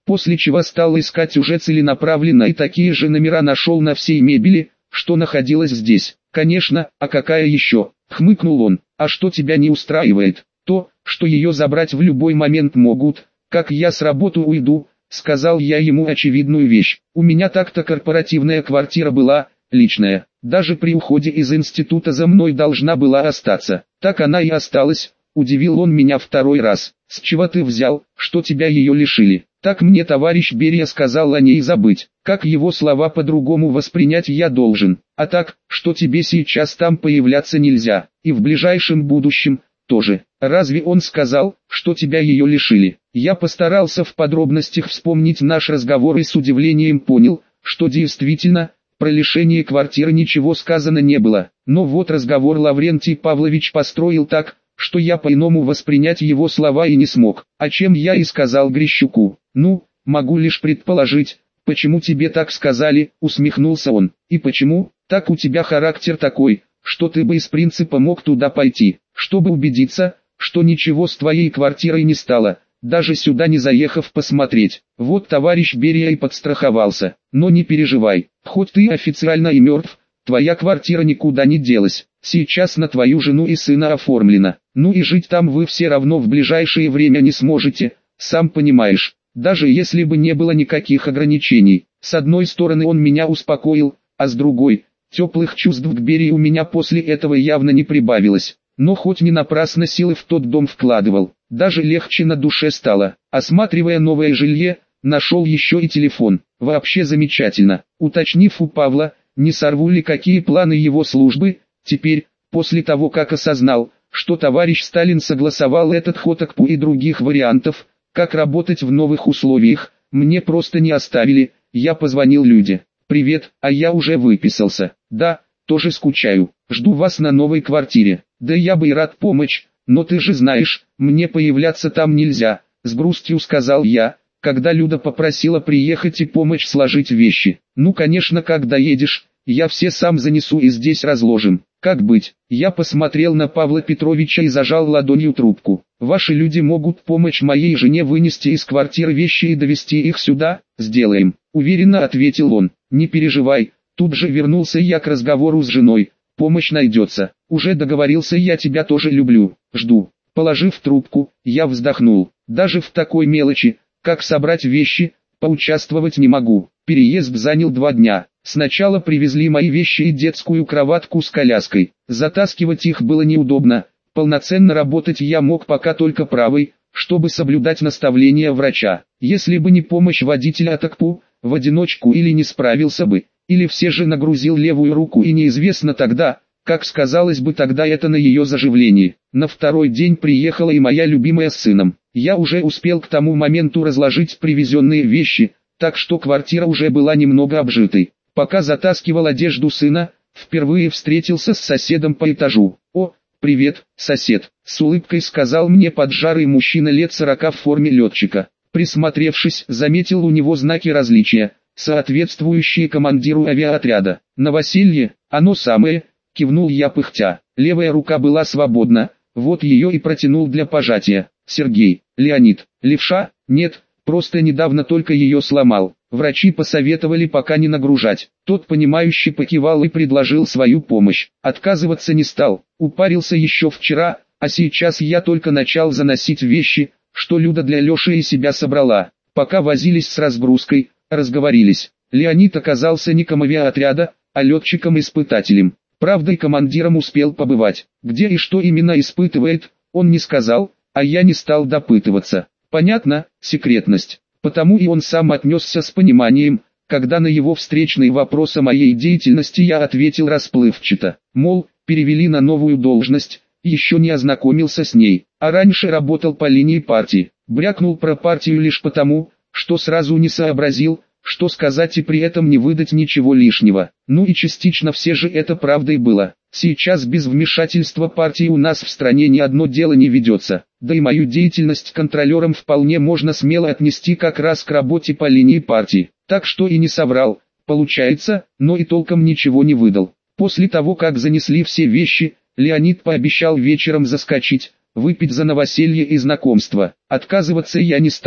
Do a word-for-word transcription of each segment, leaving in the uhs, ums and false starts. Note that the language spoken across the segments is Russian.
после чего стал искать уже целенаправленно и такие же номера нашел на всей мебели, что находилась здесь. «Конечно, а какая еще?» — хмыкнул он. «А что тебя не устраивает?» «То, что ее забрать в любой момент могут, как я с работы уйду», — сказал я ему очевидную вещь. «У меня так-то корпоративная квартира была, личная, даже при уходе из института за мной должна была остаться. Так она и осталась», — удивил он меня второй раз. «С чего ты взял, что тебя ее лишили?» «Так мне товарищ Берия сказал о ней забыть. Как его слова по-другому воспринять я должен? А так, что тебе сейчас там появляться нельзя, и в ближайшем будущем тоже. Разве он сказал, что тебя ее лишили?» Я постарался в подробностях вспомнить наш разговор и с удивлением понял, что действительно, про лишение квартиры ничего сказано не было. Но вот разговор Лаврентий Павлович построил так, что я по-иному воспринять его слова и не смог, о чем я и сказал Грищуку. «Ну, могу лишь предположить, почему тебе так сказали», — усмехнулся он. «И почему? Так у тебя характер такой, что ты бы из принципа мог туда пойти, чтобы убедиться, что ничего с твоей квартирой не стало, даже сюда не заехав посмотреть. Вот товарищ Берия и подстраховался. Но не переживай, хоть ты официально и мертв, твоя квартира никуда не делась, сейчас на твою жену и сына оформлена. Ну и жить там вы все равно в ближайшее время не сможете, сам понимаешь, даже если бы не было никаких ограничений». С одной стороны он меня успокоил, а с другой, теплых чувств к Берии у меня после этого явно не прибавилось. Но хоть не напрасно силы в тот дом вкладывал, даже легче на душе стало. Осматривая новое жилье, нашел еще и телефон. Вообще замечательно. Уточнив у Павла, не сорву ли какие планы его службы, теперь, после того как осознал, что товарищ Сталин согласовал этот ход АКПУ и других вариантов, как работать в новых условиях, мне просто не оставили. Я позвонил Люде. «Привет, а я уже выписался. Да, тоже скучаю. Жду вас на новой квартире. Да я бы и рад помочь, но ты же знаешь, мне появляться там нельзя», — с грустью сказал я, когда Люда попросила приехать и помочь сложить вещи. «Ну конечно, как доедешь, я все сам занесу и здесь разложим. Как быть?» Я посмотрел на Павла Петровича и зажал ладонью трубку. «Ваши люди могут помочь моей жене вынести из квартиры вещи и довести их сюда?» «Сделаем», — уверенно ответил он. «Не переживай». Тут же вернулся я к разговору с женой. «Помощь найдется. Уже договорился, я тебя тоже люблю. Жду». Положив трубку, я вздохнул. Даже в такой мелочи, как собрать вещи, поучаствовать не могу. Переезд занял два дня. Сначала привезли мои вещи и детскую кроватку с коляской. Затаскивать их было неудобно. Полноценно работать я мог пока только правой, чтобы соблюдать наставления врача. Если бы не помощь водителя от АКПУ, в одиночку или не справился бы, или все же нагрузил левую руку и неизвестно тогда, как сказалось бы тогда это на ее заживлении. На второй день приехала и моя любимая с сыном. Я уже успел к тому моменту разложить привезенные вещи, так что квартира уже была немного обжитой. Пока затаскивал одежду сына, впервые встретился с соседом по этажу. «О, привет, сосед», — с улыбкой сказал мне поджарый мужчина лет сорока в форме летчика. Присмотревшись, заметил у него знаки различия, соответствующие командиру авиаотряда. «Новоселье, оно самое», — кивнул я пыхтя. Левая рука была свободна, вот ее и протянул для пожатия. «Сергей, Леонид, левша? Нет, просто недавно только ее сломал. Врачи посоветовали пока не нагружать». Тот понимающе покивал и предложил свою помощь. Отказываться не стал, упарился еще вчера, а сейчас я только начал заносить вещи, что Люда для Леши и себя собрала. Пока возились с разгрузкой, разговорились. Леонид оказался не комавиаотряда, а летчиком-испытателем. Правда, и командиром успел побывать. Где и что именно испытывает, он не сказал, а я не стал допытываться. Понятно, секретность. Потому и он сам отнесся с пониманием, когда на его встречный вопрос о моей деятельности я ответил расплывчато. Мол, перевели на новую должность, еще не ознакомился с ней, а раньше работал по линии партии. Брякнул про партию лишь потому, что сразу не сообразил, что сказать и при этом не выдать ничего лишнего. Ну и частично все же это правдой было. Сейчас без вмешательства партии у нас в стране ни одно дело не ведется. Да и мою деятельность контролером вполне можно смело отнести как раз к работе по линии партии. Так что и не соврал, получается, но и толком ничего не выдал. После того как занесли все вещи, Леонид пообещал вечером заскочить, выпить за новоселье и знакомство. Отказываться я не стал.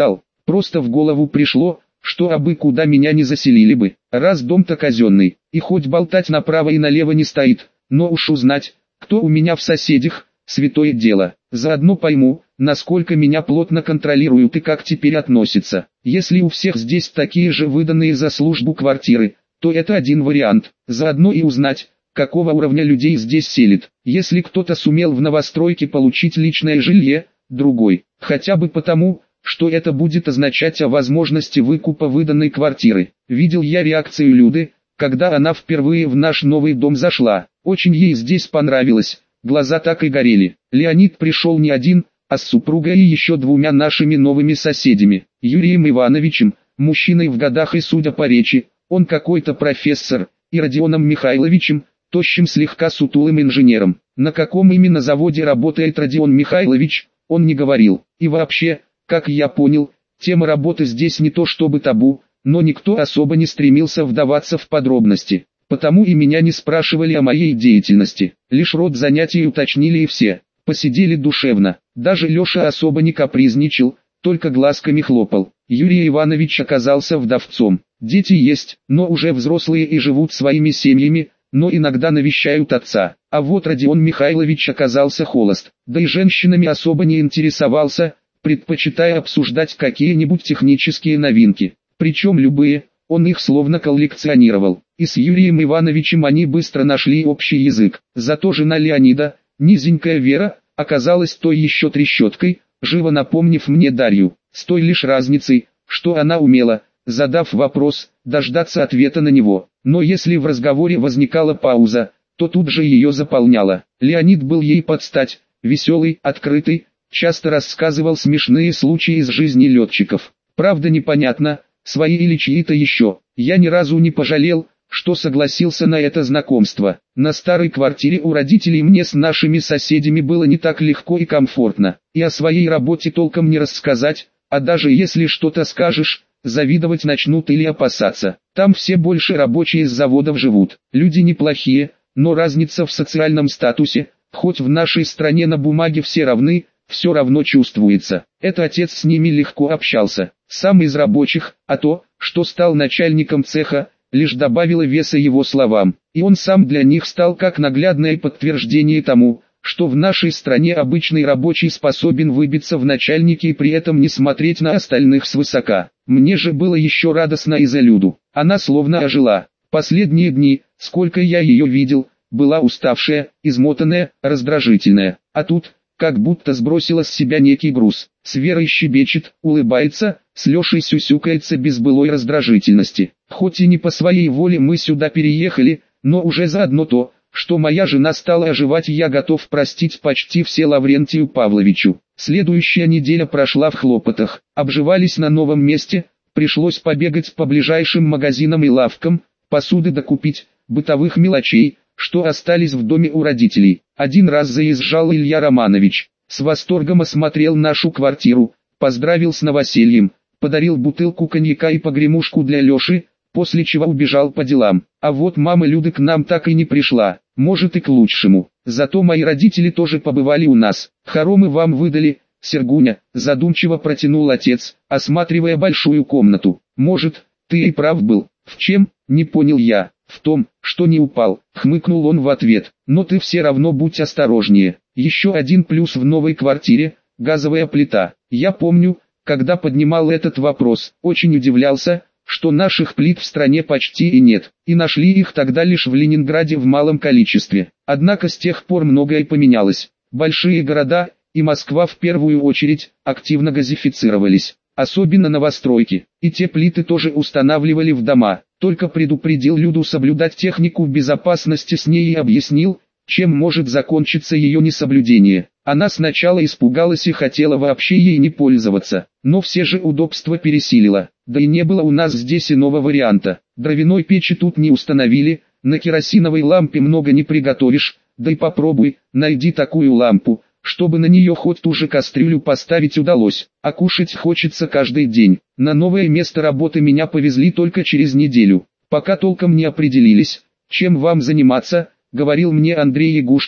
Просто в голову пришло, что абы куда меня не заселили бы, раз дом-то казенный, и хоть болтать направо и налево не стоит, но уж узнать, кто у меня в соседях, святое дело. Заодно пойму, насколько меня плотно контролируют и как теперь относятся. Если у всех здесь такие же выданные за службу квартиры, то это один вариант. Заодно и узнать, какого уровня людей здесь селит. Если кто-то сумел в новостройке получить личное жилье, другой. Хотя бы потому, что это будет означать о возможности выкупа выданной квартиры. Видел я реакцию Люды, когда она впервые в наш новый дом зашла. Очень ей здесь понравилось, глаза так и горели. Леонид пришел не один, а с супругой и еще двумя нашими новыми соседями. Юрием Ивановичем, мужчиной в годах и судя по речи, он какой-то профессор, и Родионом Михайловичем, тощим слегка сутулым инженером. На каком именно заводе работает Родион Михайлович, он не говорил. И вообще, как я понял, тема работы здесь не то чтобы табу, но никто особо не стремился вдаваться в подробности. Потому и меня не спрашивали о моей деятельности. Лишь род занятий уточнили и все. Посидели душевно. Даже Леша особо не капризничал, только глазками хлопал. Юрий Иванович оказался вдовцом. Дети есть, но уже взрослые и живут своими семьями, но иногда навещают отца. А вот Родион Михайлович оказался холост, да и женщинами особо не интересовался, предпочитая обсуждать какие-нибудь технические новинки. Причем любые, он их словно коллекционировал. И с Юрием Ивановичем они быстро нашли общий язык. Зато жена Леонида, низенькая Вера, оказалась той еще трещоткой, живо напомнив мне Дарью, с той лишь разницей, что она умела, задав вопрос, дождаться ответа на него. Но если в разговоре возникала пауза, то тут же ее заполняла. Леонид был ей под стать, веселый, открытый, часто рассказывал смешные случаи из жизни летчиков. Правда непонятно, свои или чьи-то еще. Я ни разу не пожалел, что согласился на это знакомство. На старой квартире у родителей мне с нашими соседями было не так легко и комфортно. И о своей работе толком не рассказать, а даже если что-то скажешь, завидовать начнут или опасаться. Там все больше рабочие с заводов живут. Люди неплохие, но разница в социальном статусе, хоть в нашей стране на бумаге все равны, все равно чувствуется. Это отец с ними легко общался, сам из рабочих, а то, что стал начальником цеха, лишь добавило веса его словам. И он сам для них стал как наглядное подтверждение тому, что в нашей стране обычный рабочий способен выбиться в начальники и при этом не смотреть на остальных свысока. Мне же было еще радостно из-за Люду. Она словно ожила. Последние дни, сколько я ее видел, была уставшая, измотанная, раздражительная. А тут, как будто сбросила с себя некий груз. С Верой щебечет, улыбается, с Лешей сюсюкается без былой раздражительности. Хоть и не по своей воле мы сюда переехали, но уже заодно то, что моя жена стала оживать, я готов простить почти все Лаврентию Павловичу. Следующая неделя прошла в хлопотах. Обживались на новом месте, пришлось побегать по ближайшим магазинам и лавкам, посуды докупить, бытовых мелочей, что остались в доме у родителей. Один раз заезжал Илья Романович, с восторгом осмотрел нашу квартиру, поздравил с новосельем, подарил бутылку коньяка и погремушку для Леши, после чего убежал по делам. А вот мама Люды к нам так и не пришла, может и к лучшему. Зато мои родители тоже побывали у нас. Хоромы вам выдали, Сергуня, задумчиво протянул отец, осматривая большую комнату. Может, ты и прав был. В чем, не понял я. В том, что не упал, хмыкнул он в ответ. Но ты все равно будь осторожнее. Еще один плюс в новой квартире – газовая плита. Я помню, когда поднимал этот вопрос, очень удивлялся, что наших плит в стране почти и нет, и нашли их тогда лишь в Ленинграде в малом количестве. Однако с тех пор многое поменялось. Большие города, и Москва в первую очередь, активно газифицировались. Особенно новостройки, и те плиты тоже устанавливали в дома. Только предупредил Люду соблюдать технику безопасности с ней и объяснил, чем может закончиться ее несоблюдение. Она сначала испугалась и хотела вообще ей не пользоваться, но все же удобства пересилила. Да и не было у нас здесь иного варианта. Дровяной печи тут не установили, на керосиновой лампе много не приготовишь, да и попробуй, найди такую лампу, чтобы на нее хоть ту же кастрюлю поставить удалось, а кушать хочется каждый день. На новое место работы меня повезли только через неделю. Пока толком не определились, чем вам заниматься, говорил мне Андрей Ягушкин,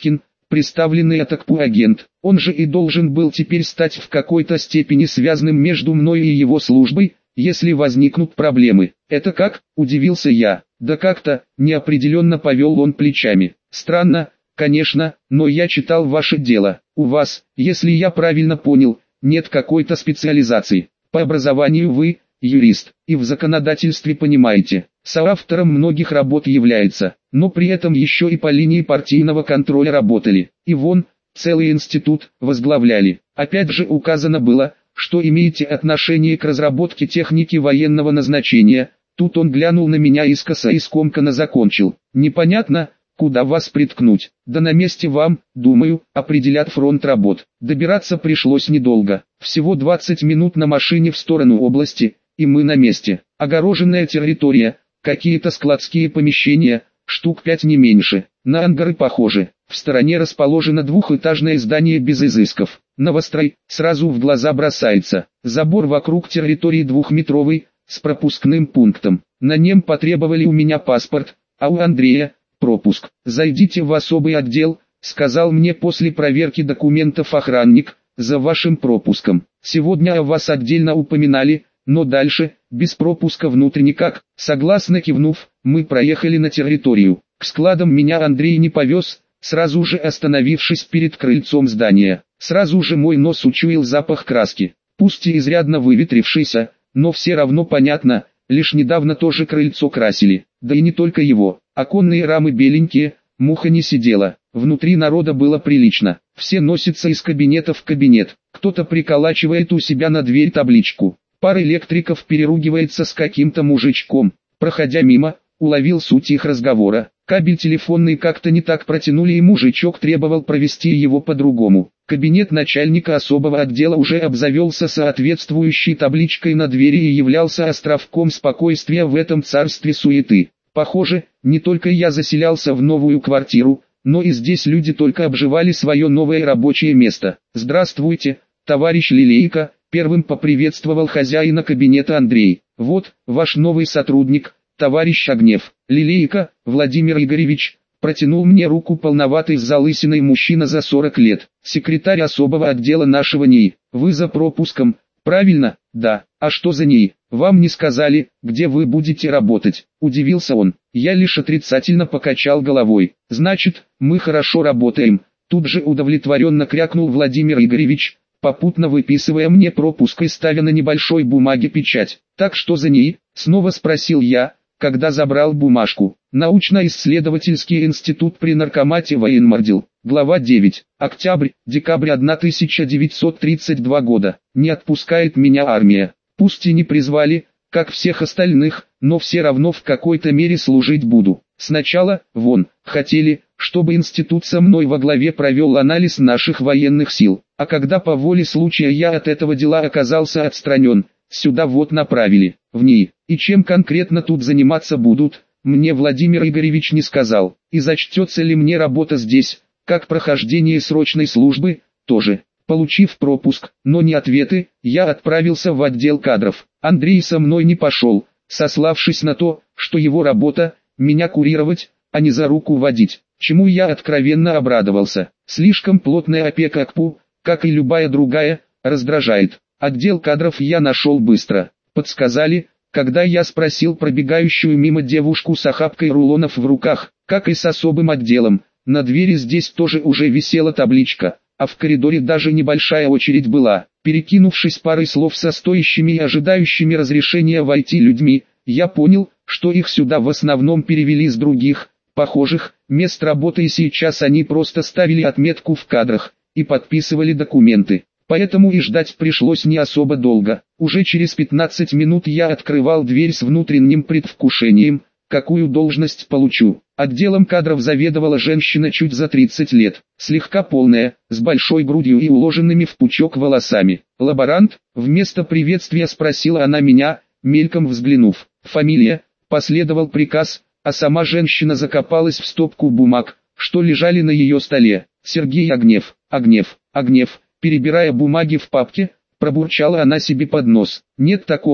представленный от АКПУ агент. Он же и должен был теперь стать в какой-то степени связанным между мной и его службой, если возникнут проблемы. «Это как?» – удивился я. «Да как-то», – неопределенно повел он плечами. «Странно, конечно, но я читал ваше дело. У вас, если я правильно понял, нет какой-то специализации. По образованию вы – юрист, и в законодательстве понимаете, соавтором многих работ является, но при этом еще и по линии партийного контроля работали. И вон, целый институт возглавляли. Опять же указано было, что имеете отношение к разработке техники военного назначения». Тут он глянул на меня искоса и скомканно закончил. «Непонятно, куда вас приткнуть. Да на месте вам, думаю, определят фронт работ». Добираться пришлось недолго. Всего двадцать минут на машине в сторону области, и мы на месте. Огороженная территория, какие-то складские помещения, штук пять не меньше. На ангары похоже. В стороне расположено двухэтажное здание без изысков. Новострой сразу в глаза бросается. Забор вокруг территории двухметровый, с пропускным пунктом. На нем потребовали у меня паспорт, а у Андрея – пропуск. «Зайдите в особый отдел», – сказал мне после проверки документов охранник, – «за вашим пропуском. Сегодня о вас отдельно упоминали, но дальше, без пропуска внутрь никак». Согласно кивнув, мы проехали на территорию. К складам меня Андрей не повез, сразу же остановившись перед крыльцом здания. Сразу же мой нос учуял запах краски, пусть и изрядно выветрившийся, но все равно понятно, лишь недавно тоже крыльцо красили, да и не только его. Оконные рамы беленькие, муха не сидела, внутри народа было прилично. Все носятся из кабинета в кабинет, кто-то приколачивает у себя на дверь табличку. Пара электриков переругивается с каким-то мужичком. Проходя мимо, уловил суть их разговора. Кабель телефонный как-то не так протянули, и мужичок требовал провести его по-другому. Кабинет начальника особого отдела уже обзавелся соответствующей табличкой на двери и являлся островком спокойствия в этом царстве суеты. Похоже, не только я заселялся в новую квартиру, но и здесь люди только обживали свое новое рабочее место. «Здравствуйте, товарищ Лилейко», — первым поприветствовал хозяина кабинета Андрей. «Вот, ваш новый сотрудник, товарищ Огнев». «Лилейко, Владимир Игоревич», — протянул мне руку полноватый с залысиной мужчина за сорок лет. «Секретарь особого отдела нашего НИИ. Вы за пропуском, правильно?» «Да». «А что за НИИ? Вам не сказали, где вы будете работать?» — удивился он. Я лишь отрицательно покачал головой. «Значит, мы хорошо работаем», — тут же удовлетворенно крякнул Владимир Игоревич, попутно выписывая мне пропуск и ставя на небольшой бумаге печать. «Так что за НИИ?» — снова спросил я, когда забрал бумажку. «Научно-исследовательский институт при наркомате военмордел». Глава девять. Октябрь-декабрь тысяча девятьсот тридцать два года. Не отпускает меня армия. Пусть и не призвали, как всех остальных, но все равно в какой-то мере служить буду. Сначала, вон, хотели, чтобы институт со мной во главе провел анализ наших военных сил. А когда по воле случая я от этого дела оказался отстранен, сюда вот направили, в НИИ. И чем конкретно тут заниматься будут, мне Владимир Игоревич не сказал. И зачтется ли мне работа здесь, как прохождение срочной службы, тоже. Получив пропуск, но не ответы, я отправился в отдел кадров. Андрей со мной не пошел, сославшись на то, что его работа – меня курировать, а не за руку водить, чему я откровенно обрадовался. Слишком плотная опека АКПУ, как и любая другая, раздражает. Отдел кадров я нашел быстро. Подсказали, когда я спросил пробегающую мимо девушку с охапкой рулонов в руках, как и с особым отделом. На двери здесь тоже уже висела табличка, а в коридоре даже небольшая очередь была. Перекинувшись парой слов со стоящими и ожидающими разрешения войти людьми, я понял, что их сюда в основном перевели с других, похожих, мест работы, и сейчас они просто ставили отметку в кадрах и подписывали документы. Поэтому и ждать пришлось не особо долго. Уже через пятнадцать минут я открывал дверь с внутренним предвкушением, какую должность получу. Отделом кадров заведовала женщина чуть за тридцать лет, слегка полная, с большой грудью и уложенными в пучок волосами. «Лаборант?» — вместо приветствия спросила она меня, мельком взглянув. «Фамилия?» — последовал приказ, а сама женщина закопалась в стопку бумаг, что лежали на ее столе. «Сергей Огнев, Огнев, Огнев», перебирая бумаги в папке, пробурчала она себе под нос. «Нет такого,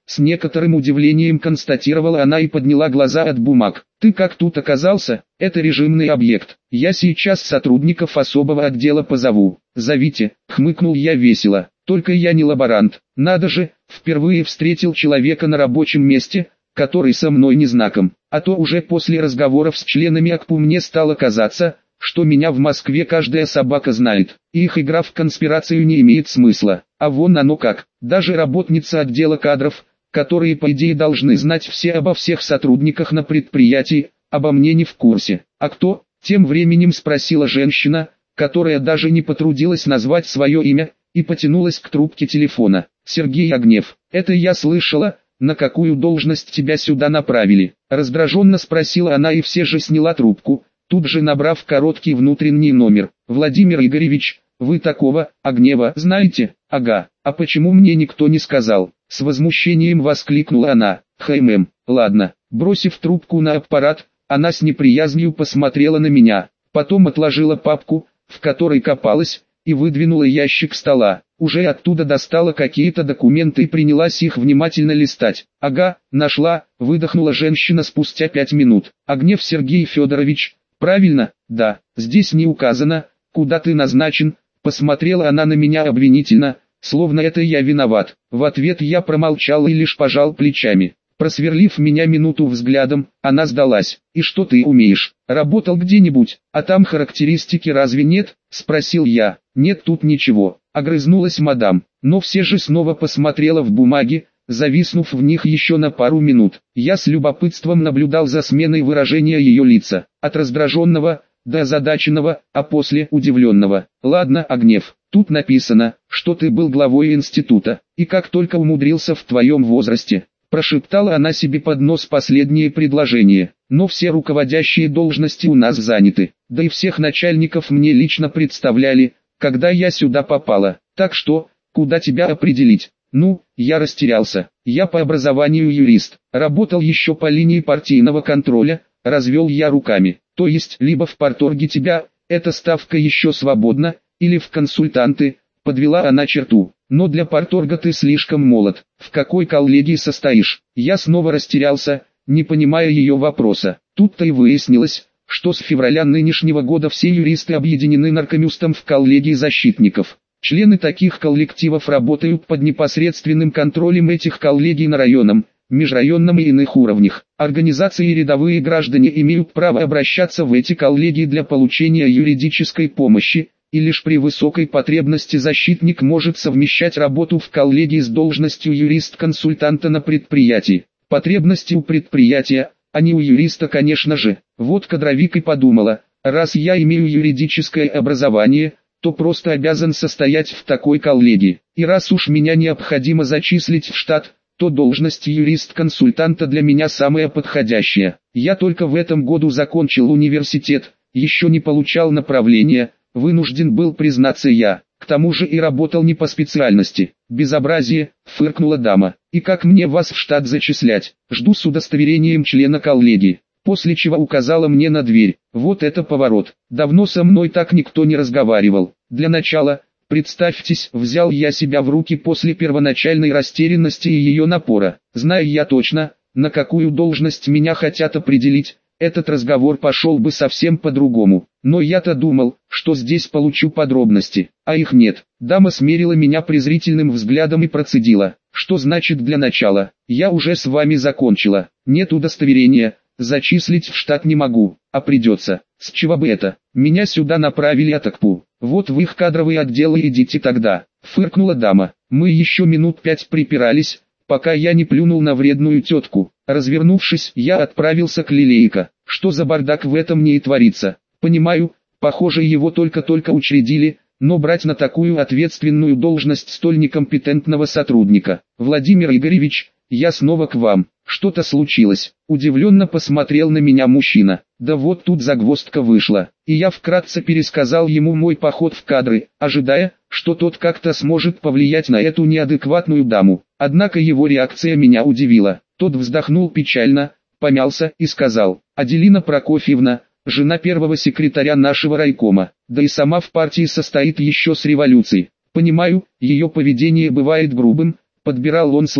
С некоторым удивлением констатировала она и подняла глаза от бумаг. Ты как тут оказался? Это режимный объект. Я сейчас сотрудников особого отдела позову. Зовите, хмыкнул я весело. Только я не лаборант. Надо же, впервые встретил человека на рабочем месте, который со мной не знаком. А то уже после разговоров с членами АКПУ мне стало казаться, что меня в Москве каждая собака знает, и их игра в конспирацию не имеет смысла. А вон оно как, даже работница отдела кадров, которые по идее должны знать все обо всех сотрудниках на предприятии, обо мне не в курсе. А кто? Тем временем спросила женщина, которая даже не потрудилась назвать свое имя, и потянулась к трубке телефона. Сергей Огнев. Это я слышала. На какую должность тебя сюда направили? Раздраженно спросила она и все же сняла трубку, тут же набрав короткий внутренний номер. Владимир Игоревич, вы такого Огнева знаете? Ага, а почему мне никто не сказал? С возмущением воскликнула она. Хм, ладно. Бросив трубку на аппарат, она с неприязнью посмотрела на меня, потом отложила папку, в которой копалась, и выдвинула ящик стола. Уже оттуда достала какие-то документы и принялась их внимательно листать. «Ага, нашла», — выдохнула женщина спустя пять минут. «Огнев Сергей Федорович, правильно?» «Да, здесь не указано, куда ты назначен», — посмотрела она на меня обвинительно, словно это я виноват. В ответ я промолчал и лишь пожал плечами. Просверлив меня минуту взглядом, она сдалась. «И что ты умеешь? Работал где-нибудь, а там характеристики разве нет?» — спросил я. «Нет тут ничего», — огрызнулась мадам, но все же снова посмотрела в бумаги, зависнув в них еще на пару минут. Я с любопытством наблюдал за сменой выражения ее лица, от раздраженного до озадаченного, а после удивленного. «Ладно, Огнев, тут написано, что ты был главой института, и как только умудрился в твоем возрасте». Прошептала она себе под нос последнее предложение. Но все руководящие должности у нас заняты, да и всех начальников мне лично представляли, когда я сюда попала. Так что, куда тебя определить? Ну, я растерялся. Я по образованию юрист, работал еще по линии партийного контроля, развел я руками. То есть, либо в парторге тебя, эта ставка еще свободна, или в консультанты, подвела она черту. Но для парторга ты слишком молод. В какой коллегии состоишь? Я снова растерялся, не понимая ее вопроса. Тут-то и выяснилось, что с февраля нынешнего года все юристы объединены наркомюстом в коллегии защитников. Члены таких коллективов работают под непосредственным контролем этих коллегий на районном, межрайонном и иных уровнях. Организации и рядовые граждане имеют право обращаться в эти коллегии для получения юридической помощи, и лишь при высокой потребности защитник может совмещать работу в коллегии с должностью юрист-консультанта на предприятии. Потребности у предприятия, а не у юриста, конечно же. Вот кадровик и подумала, раз я имею юридическое образование, то просто обязан состоять в такой коллегии. И раз уж меня необходимо зачислить в штат, то должность юрист-консультанта для меня самая подходящая. Я только в этом году закончил университет, еще не получал направления, вынужден был признаться я, к тому же и работал не по специальности. «Безобразие», — фыркнула дама. «И как мне вас в штат зачислять? Жду с удостоверением члена коллегии». После чего указала мне на дверь. Вот это поворот. Давно со мной так никто не разговаривал. Для начала, представьтесь, взял я себя в руки после первоначальной растерянности и ее напора. Зная я точно, на какую должность меня хотят определить, этот разговор пошел бы совсем по-другому. Но я-то думал, что здесь получу подробности, а их нет. Дама смерила меня презрительным взглядом и процедила. Что значит для начала? Я уже с вами закончила. Нет удостоверения, зачислить в штат не могу, а придется. С чего бы это? Меня сюда направили от АКПУ. Вот в их кадровые отделы идите тогда. Фыркнула дама. Мы еще минут пять припирались, пока я не плюнул на вредную тетку. Развернувшись, я отправился к Лилейко. Что за бардак в этом не и творится? Понимаю, похоже его только-только учредили, но брать на такую ответственную должность столь некомпетентного сотрудника. Владимир Игоревич, я снова к вам. Что-то случилось? Удивленно посмотрел на меня мужчина. Да вот тут загвоздка вышла. И я вкратце пересказал ему мой поход в кадры, ожидая, что тот как-то сможет повлиять на эту неадекватную даму. Однако его реакция меня удивила. Тот вздохнул печально, помялся и сказал: «Аделина Прокофьевна, жена первого секретаря нашего райкома, да и сама в партии состоит еще с революции. Понимаю, ее поведение бывает грубым», подбирал он слова,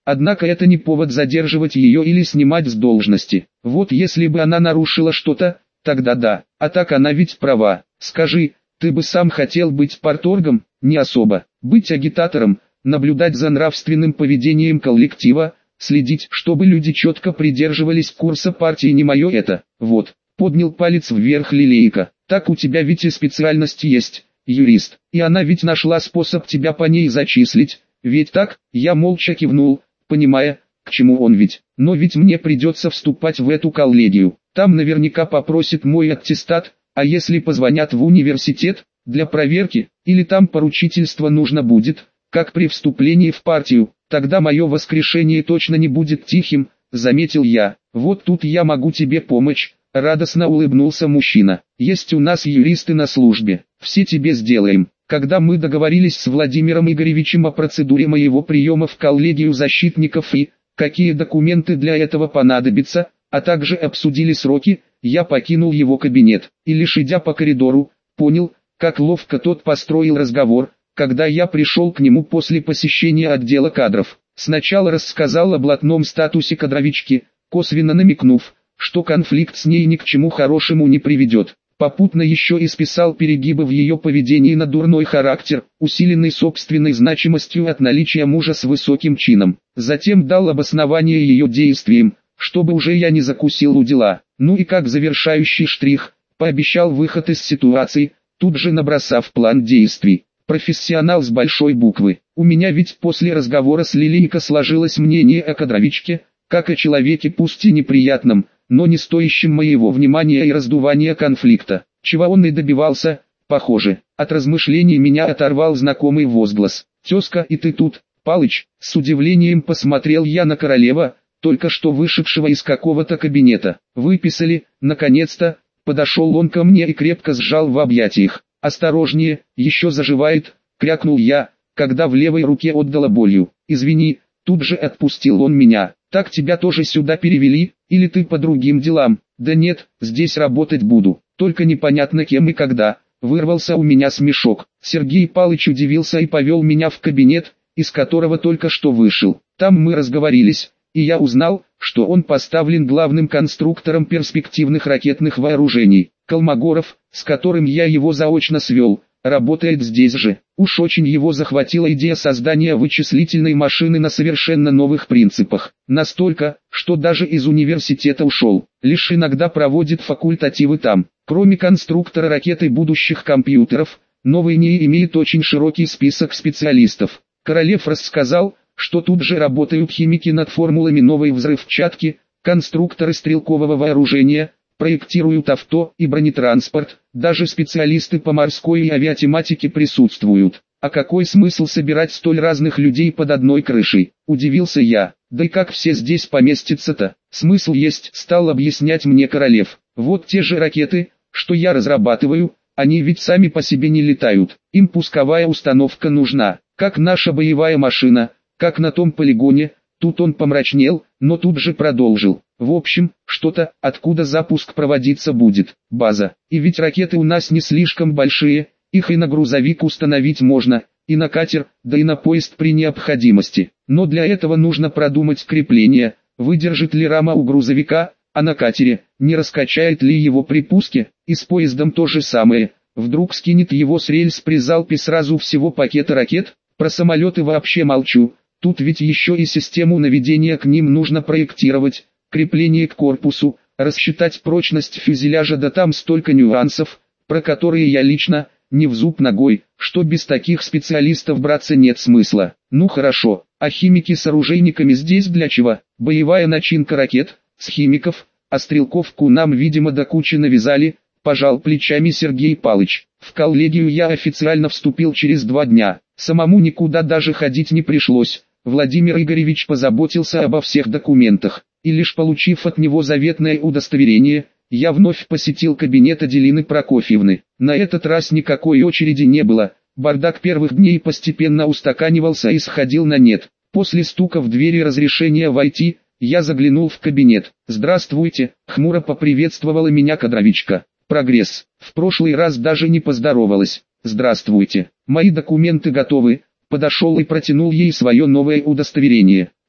Однако это не повод задерживать ее или снимать с должности. Вот если бы она нарушила что-то, тогда да, а так она ведь права. Скажи, ты бы сам хотел быть парторгом? Не особо. Быть агитатором, наблюдать за нравственным поведением коллектива, следить, чтобы люди четко придерживались курса партии, не мое это. Вот, поднял палец вверх Лилейка. Так у тебя ведь и специальность есть, юрист, и она ведь нашла способ тебя по ней зачислить, ведь так? Я молча кивнул, понимая, к чему он ведь. Но ведь мне придется вступать в эту коллегию. Там наверняка попросит мой аттестат, а если позвонят в университет, для проверки, или там поручительство нужно будет, как при вступлении в партию, тогда мое воскрешение точно не будет тихим, заметил я. Вот тут я могу тебе помочь, радостно улыбнулся мужчина. Есть у нас юристы на службе, все тебе сделаем. Когда мы договорились с Владимиром Игоревичем о процедуре моего приема в коллегию защитников и какие документы для этого понадобятся, а также обсудили сроки, я покинул его кабинет, и лишь идя по коридору, понял, как ловко тот построил разговор, когда я пришел к нему после посещения отдела кадров. Сначала рассказал о блатном статусе кадровички, косвенно намекнув, что конфликт с ней ни к чему хорошему не приведет. Попутно еще и списал перегибы в ее поведении на дурной характер, усиленный собственной значимостью от наличия мужа с высоким чином. Затем дал обоснование ее действиям, чтобы уже я не закусил у дела. Ну и как завершающий штрих, пообещал выход из ситуации, тут же набросав план действий. Профессионал с большой буквы. У меня ведь после разговора с Лилейко сложилось мнение о кадровичке, как о человеке пусть и неприятном, но не стоящим моего внимания и раздувания конфликта. Чего он и добивался, похоже. От размышлений меня оторвал знакомый возглас. «Тезка, и ты тут, Палыч?» С удивлением посмотрел я на Королева, только что вышедшего из какого-то кабинета. «Выписали, наконец-то!» Подошел он ко мне и крепко сжал в объятиях. «Осторожнее, еще заживает!» — крякнул я, когда в левой руке отдала болью. «Извини!» — тут же отпустил он меня. «Так тебя тоже сюда перевели, или ты по другим делам?» «Да нет, здесь работать буду, только непонятно кем и когда». Вырвался у меня смешок. Сергей Палыч удивился и повел меня в кабинет, из которого только что вышел. Там мы разговорились, и я узнал, что он поставлен главным конструктором перспективных ракетных вооружений. Колмогоров, с которым я его заочно свел, работает здесь же. Уж очень его захватила идея создания вычислительной машины на совершенно новых принципах. Настолько, что даже из университета ушел. Лишь иногда проводит факультативы там. Кроме конструктора ракеты будущих компьютеров, новый НИИ имеет очень широкий список специалистов. Королев рассказал, что тут же работают химики над формулами новой взрывчатки, конструкторы стрелкового вооружения, проектируют авто и бронетранспорт, даже специалисты по морской и авиатематике присутствуют. А какой смысл собирать столь разных людей под одной крышей? Удивился я. Да и как все здесь поместятся-то? Смысл есть, стал объяснять мне Королев. Вот те же ракеты, что я разрабатываю, они ведь сами по себе не летают. Им пусковая установка нужна, как наша боевая машина, как на том полигоне. Тут он помрачнел, но тут же продолжил. В общем, что-то, откуда запуск проводиться будет, база. И ведь ракеты у нас не слишком большие, их и на грузовик установить можно, и на катер, да и на поезд при необходимости. Но для этого нужно продумать крепление, выдержит ли рама у грузовика, а на катере, не раскачает ли его при пуске, и с поездом то же самое. Вдруг скинет его с рельс при залпе сразу всего пакета ракет, про самолеты вообще молчу. Тут ведь еще и систему наведения к ним нужно проектировать, крепление к корпусу, рассчитать прочность фюзеляжа, да там столько нюансов, про которые я лично, не в зуб ногой, что без таких специалистов браться нет смысла. Ну хорошо, а химики с оружейниками здесь для чего? Боевая начинка ракет, с химиков, а стрелковку нам видимо до кучи навязали, пожал плечами Сергей Палыч. В коллегию я официально вступил через два дня, самому никуда даже ходить не пришлось. Владимир Игоревич позаботился обо всех документах, и лишь получив от него заветное удостоверение, я вновь посетил кабинет Аделины Прокофьевны. На этот раз никакой очереди не было, бардак первых дней постепенно устаканивался и сходил на нет. После стука в двери разрешения войти, я заглянул в кабинет. «Здравствуйте», — хмуро поприветствовала меня кадровичка. «Прогресс, в прошлый раз даже не поздоровалась». «Здравствуйте, мои документы готовы». Подошел и протянул ей свое новое удостоверение.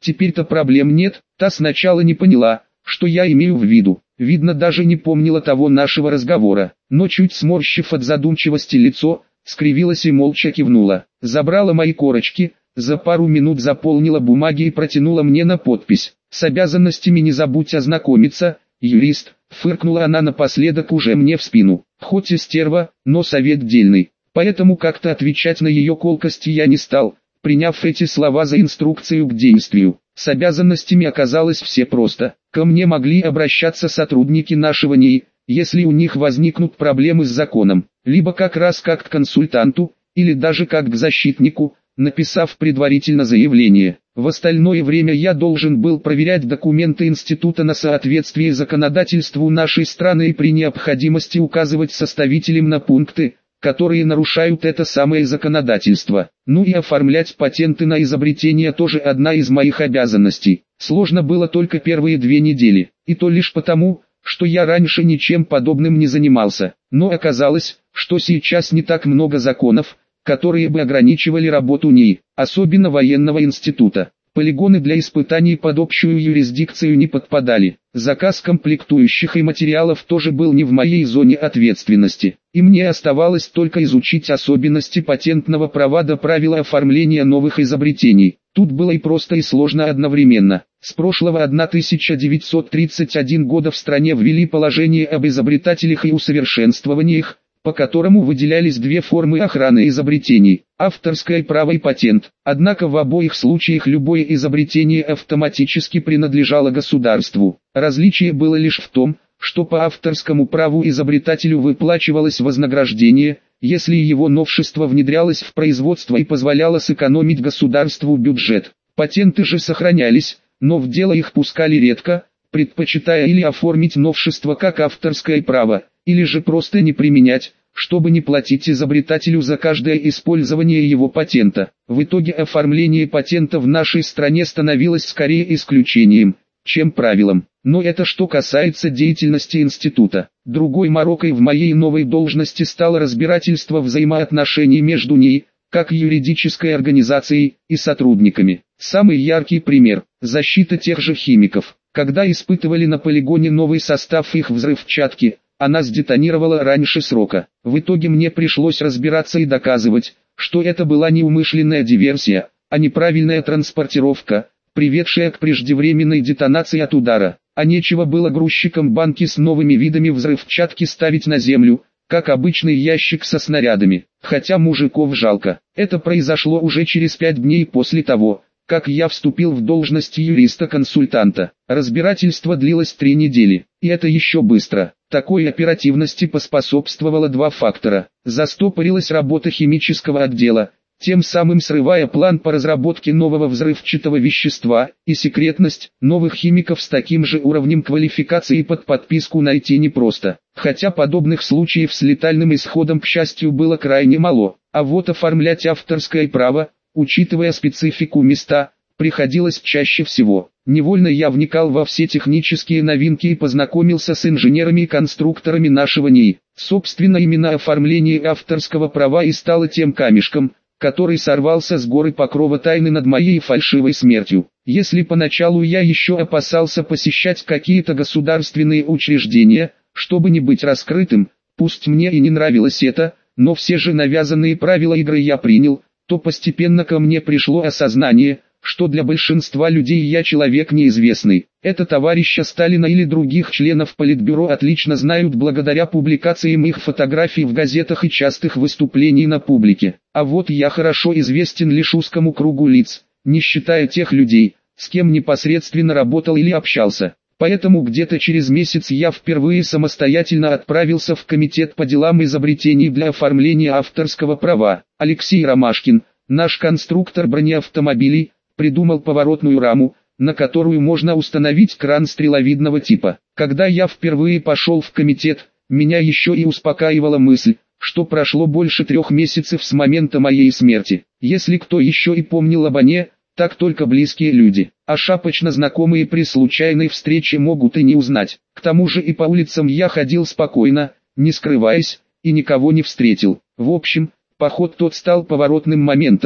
Теперь-то проблем нет. Та сначала не поняла, что я имею в виду. Видно, даже не помнила того нашего разговора, но чуть сморщив от задумчивости лицо, скривилась и молча кивнула. Забрала мои корочки, за пару минут заполнила бумаги и протянула мне на подпись. С обязанностями не забудь ознакомиться, юрист, фыркнула она напоследок уже мне в спину. Хоть и стерва, но совет дельный, поэтому как-то отвечать на ее колкости я не стал, приняв эти слова за инструкцию к действию. С обязанностями оказалось все просто. Ко мне могли обращаться сотрудники нашего НИИ, если у них возникнут проблемы с законом, либо как раз как к консультанту, или даже как к защитнику, написав предварительно заявление. В остальное время я должен был проверять документы института на соответствие законодательству нашей страны и при необходимости указывать составителям на пункты, которые нарушают это самое законодательство. Ну и оформлять патенты на изобретение тоже одна из моих обязанностей. Сложно было только первые две недели, и то лишь потому, что я раньше ничем подобным не занимался. Но оказалось, что сейчас не так много законов, которые бы ограничивали работу НИИ, особенно военного института. Полигоны для испытаний под общую юрисдикцию не подпадали. Заказ комплектующих и материалов тоже был не в моей зоне ответственности, и мне оставалось только изучить особенности патентного права до правила оформления новых изобретений. Тут было и просто, и сложно одновременно. С прошлого тысяча девятьсот тридцать первого года в стране ввели положение об изобретателях и усовершенствованиях, по которому выделялись две формы охраны изобретений – авторское право и патент. Однако в обоих случаях любое изобретение автоматически принадлежало государству. Различие было лишь в том, что по авторскому праву изобретателю выплачивалось вознаграждение, если его новшество внедрялось в производство и позволяло сэкономить государству бюджет. Патенты же сохранялись, но в дело их пускали редко, предпочитая или оформить новшество как авторское право, или же просто не применять, чтобы не платить изобретателю за каждое использование его патента. В итоге оформление патента в нашей стране становилось скорее исключением, чем правилом. Но это что касается деятельности института. Другой морокой в моей новой должности стало разбирательство взаимоотношений между ней, как юридической организацией, и сотрудниками. Самый яркий пример – защита тех же химиков. Когда испытывали на полигоне новый состав их взрывчатки, она сдетонировала раньше срока. В итоге мне пришлось разбираться и доказывать, что это была неумышленная диверсия, а неправильная транспортировка, приведшая к преждевременной детонации от удара. А нечего было грузчикам банки с новыми видами взрывчатки ставить на землю, как обычный ящик со снарядами. Хотя мужиков жалко. Это произошло уже через пять дней после того, как я вступил в должность юриста-консультанта. Разбирательство длилось три недели, и это еще быстро. Такой оперативности поспособствовало два фактора. Застопорилась работа химического отдела, тем самым срывая план по разработке нового взрывчатого вещества, и секретность. Новых химиков с таким же уровнем квалификации под подписку найти непросто. Хотя подобных случаев с летальным исходом, к счастью, было крайне мало. А вот оформлять авторское право, учитывая специфику места, приходилось чаще всего. Невольно я вникал во все технические новинки и познакомился с инженерами и конструкторами нашего НИИ. Собственно, именно оформление авторского права и стало тем камешком, который сорвался с горы покрова тайны над моей фальшивой смертью. Если поначалу я еще опасался посещать какие-то государственные учреждения, чтобы не быть раскрытым, пусть мне и не нравилось это, но все же навязанные правила игры я принял, то постепенно ко мне пришло осознание, что для большинства людей я человек неизвестный. Это товарища Сталина или других членов Политбюро отлично знают благодаря публикациям их фотографий в газетах и частых выступлений на публике. А вот я хорошо известен лишь узкому кругу лиц, не считая тех людей, с кем непосредственно работал или общался. Поэтому где-то через месяц я впервые самостоятельно отправился в комитет по делам изобретений для оформления авторского права. Алексей Ромашкин, наш конструктор бронеавтомобилей, придумал поворотную раму, на которую можно установить кран стреловидного типа. Когда я впервые пошел в комитет, меня еще и успокаивала мысль, что прошло больше трех месяцев с момента моей смерти. Если кто еще и помнил обо мне, так только близкие люди, а шапочно знакомые при случайной встрече могут и не узнать. К тому же и по улицам я ходил спокойно, не скрываясь, и никого не встретил. В общем, поход тот стал поворотным моментом,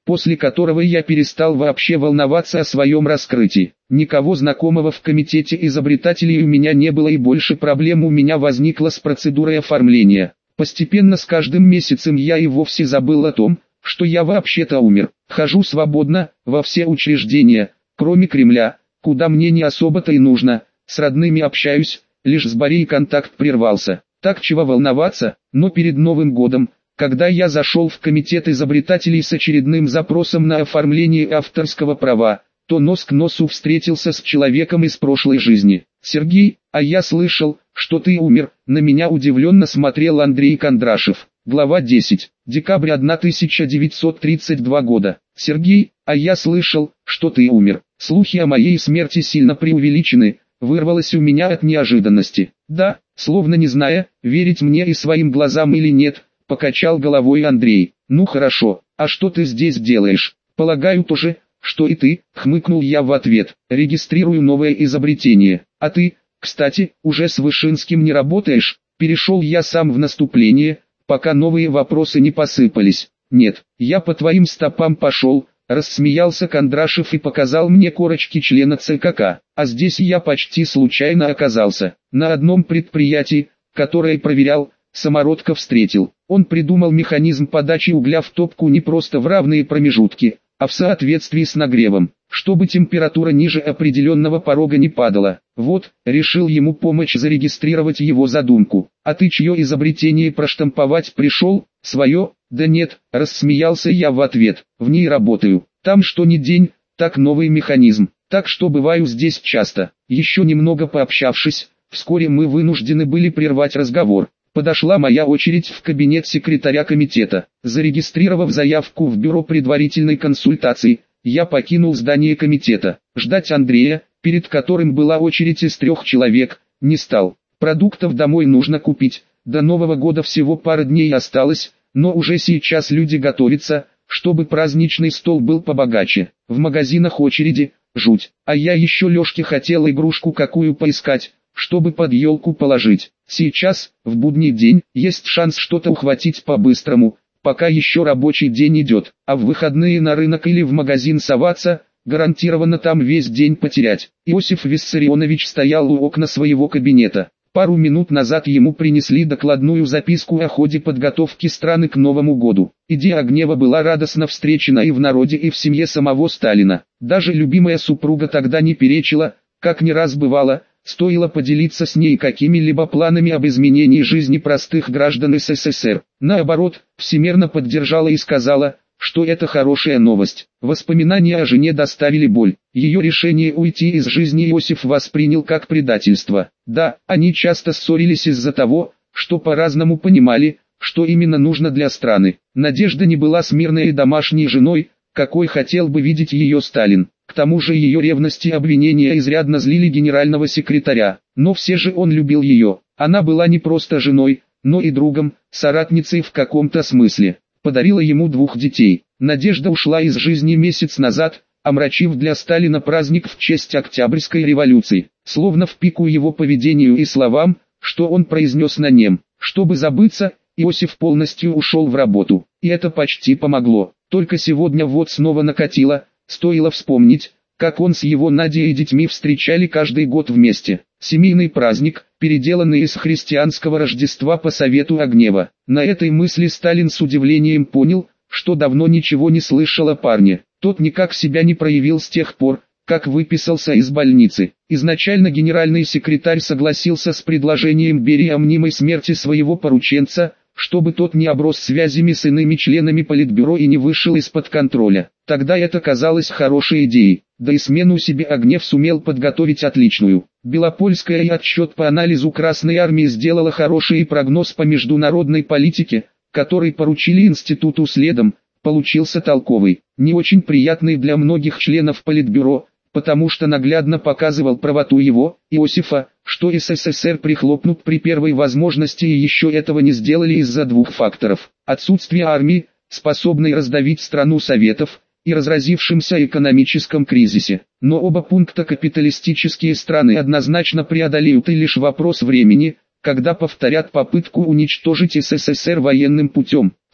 после которого я перестал вообще волноваться о своем раскрытии. Никого знакомого в комитете изобретателей у меня не было, и больше проблем у меня возникло с процедурой оформления. Постепенно с каждым месяцем я и вовсе забыл о том, что я вообще-то умер. Хожу свободно, во все учреждения, кроме Кремля, куда мне не особо-то и нужно, с родными общаюсь, лишь с Борей контакт прервался. Так чего волноваться, но перед Новым годом, когда я зашел в комитет изобретателей с очередным запросом на оформление авторского права, то нос к носу встретился с человеком из прошлой жизни. «Сергей, а я слышал, что ты умер», — на меня удивленно смотрел Андрей Кондрашев. Глава десять. Декабрь тысяча девятьсот тридцать два года. «Сергей, а я слышал, что ты умер. Слухи о моей смерти сильно преувеличены», — вырвалось у меня от неожиданности. «Да», словно не зная, верить мне и своим глазам или нет, покачал головой Андрей. «Ну хорошо, а что ты здесь делаешь?» «Полагаю тоже, что и ты», — хмыкнул я в ответ. «Регистрирую новое изобретение. А ты, кстати, уже с Вышинским не работаешь?» Перешел я сам в наступление, пока новые вопросы не посыпались. «Нет, я по твоим стопам пошел», — рассмеялся Кондрашев и показал мне корочки члена ЦКК. «А здесь я почти случайно оказался. На одном предприятии, которое проверял, самородка встретил. Он придумал механизм подачи угля в топку не просто в равные промежутки, а в соответствии с нагревом, чтобы температура ниже определенного порога не падала. Вот, решил ему помочь зарегистрировать его задумку. А ты чье изобретение проштамповать пришел? Свое? Да нет, рассмеялся я в ответ. В ней работаю. Там что ни день, так новый механизм. Так что бываю здесь часто. Еще немного пообщавшись, вскоре мы вынуждены были прервать разговор. Подошла моя очередь в кабинет секретаря комитета. Зарегистрировав заявку в бюро предварительной консультации, я покинул здание комитета. Ждать Андрея, перед которым была очередь из трех человек, не стал. Продуктов домой нужно купить, до Нового года всего пара дней осталось, но уже сейчас люди готовятся, чтобы праздничный стол был побогаче. В магазинах очереди, жуть. А я еще Лешке хотел игрушку какую поискать, чтобы под елку положить. Сейчас, в будний день, есть шанс что-то ухватить по-быстрому, пока еще рабочий день идет, а в выходные на рынок или в магазин соваться, гарантированно там весь день потерять. Иосиф Виссарионович стоял у окна своего кабинета. Пару минут назад ему принесли докладную записку о ходе подготовки страны к Новому году. Идея Огнева была радостно встречена и в народе, и в семье самого Сталина. Даже любимая супруга тогда не перечила, как не раз бывало, стоило поделиться с ней какими-либо планами об изменении жизни простых граждан СССР. Наоборот, всемерно поддержала и сказала, что это хорошая новость. Воспоминания о жене доставили боль. Ее решение уйти из жизни Иосиф воспринял как предательство. Да, они часто ссорились из-за того, что по-разному понимали, что именно нужно для страны. Надежда не была смирной и домашней женой, какой хотел бы видеть ее Сталин. К тому же ее ревность и обвинения изрядно злили генерального секретаря. Но все же он любил ее. Она была не просто женой, но и другом, соратницей в каком-то смысле. Подарила ему двух детей. Надежда ушла из жизни месяц назад, омрачив для Сталина праздник в честь Октябрьской революции. Словно в пику его поведению и словам, что он произнес на нем. Чтобы забыться, Иосиф полностью ушел в работу. И это почти помогло. Только сегодня вот снова накатило. Стоило вспомнить, как он с его Надей и детьми встречали каждый год вместе. Семейный праздник, переделанный из христианского Рождества по совету Огнева. На этой мысли Сталин с удивлением понял, что давно ничего не слышал о парне. Тот никак себя не проявил с тех пор, как выписался из больницы. Изначально генеральный секретарь согласился с предложением Берии о мнимой смерти своего порученца, чтобы тот не оброс связями с иными членами политбюро и не вышел из-под контроля. Тогда это казалось хорошей идеей, да и смену себе Огнев сумел подготовить отличную. Белопольская и отчет по анализу Красной Армии сделала хороший прогноз по международной политике, который поручили институту следом, получился толковый, не очень приятный для многих членов политбюро, потому что наглядно показывал правоту его, Иосифа, что СССР прихлопнут при первой возможности, и еще этого не сделали из-за двух факторов: отсутствие армии, способной раздавить страну Советов, и разразившемся экономическом кризисе. Но оба пункта капиталистические страны однозначно преодолеют, и лишь вопрос времени, когда повторят попытку уничтожить СССР военным путем.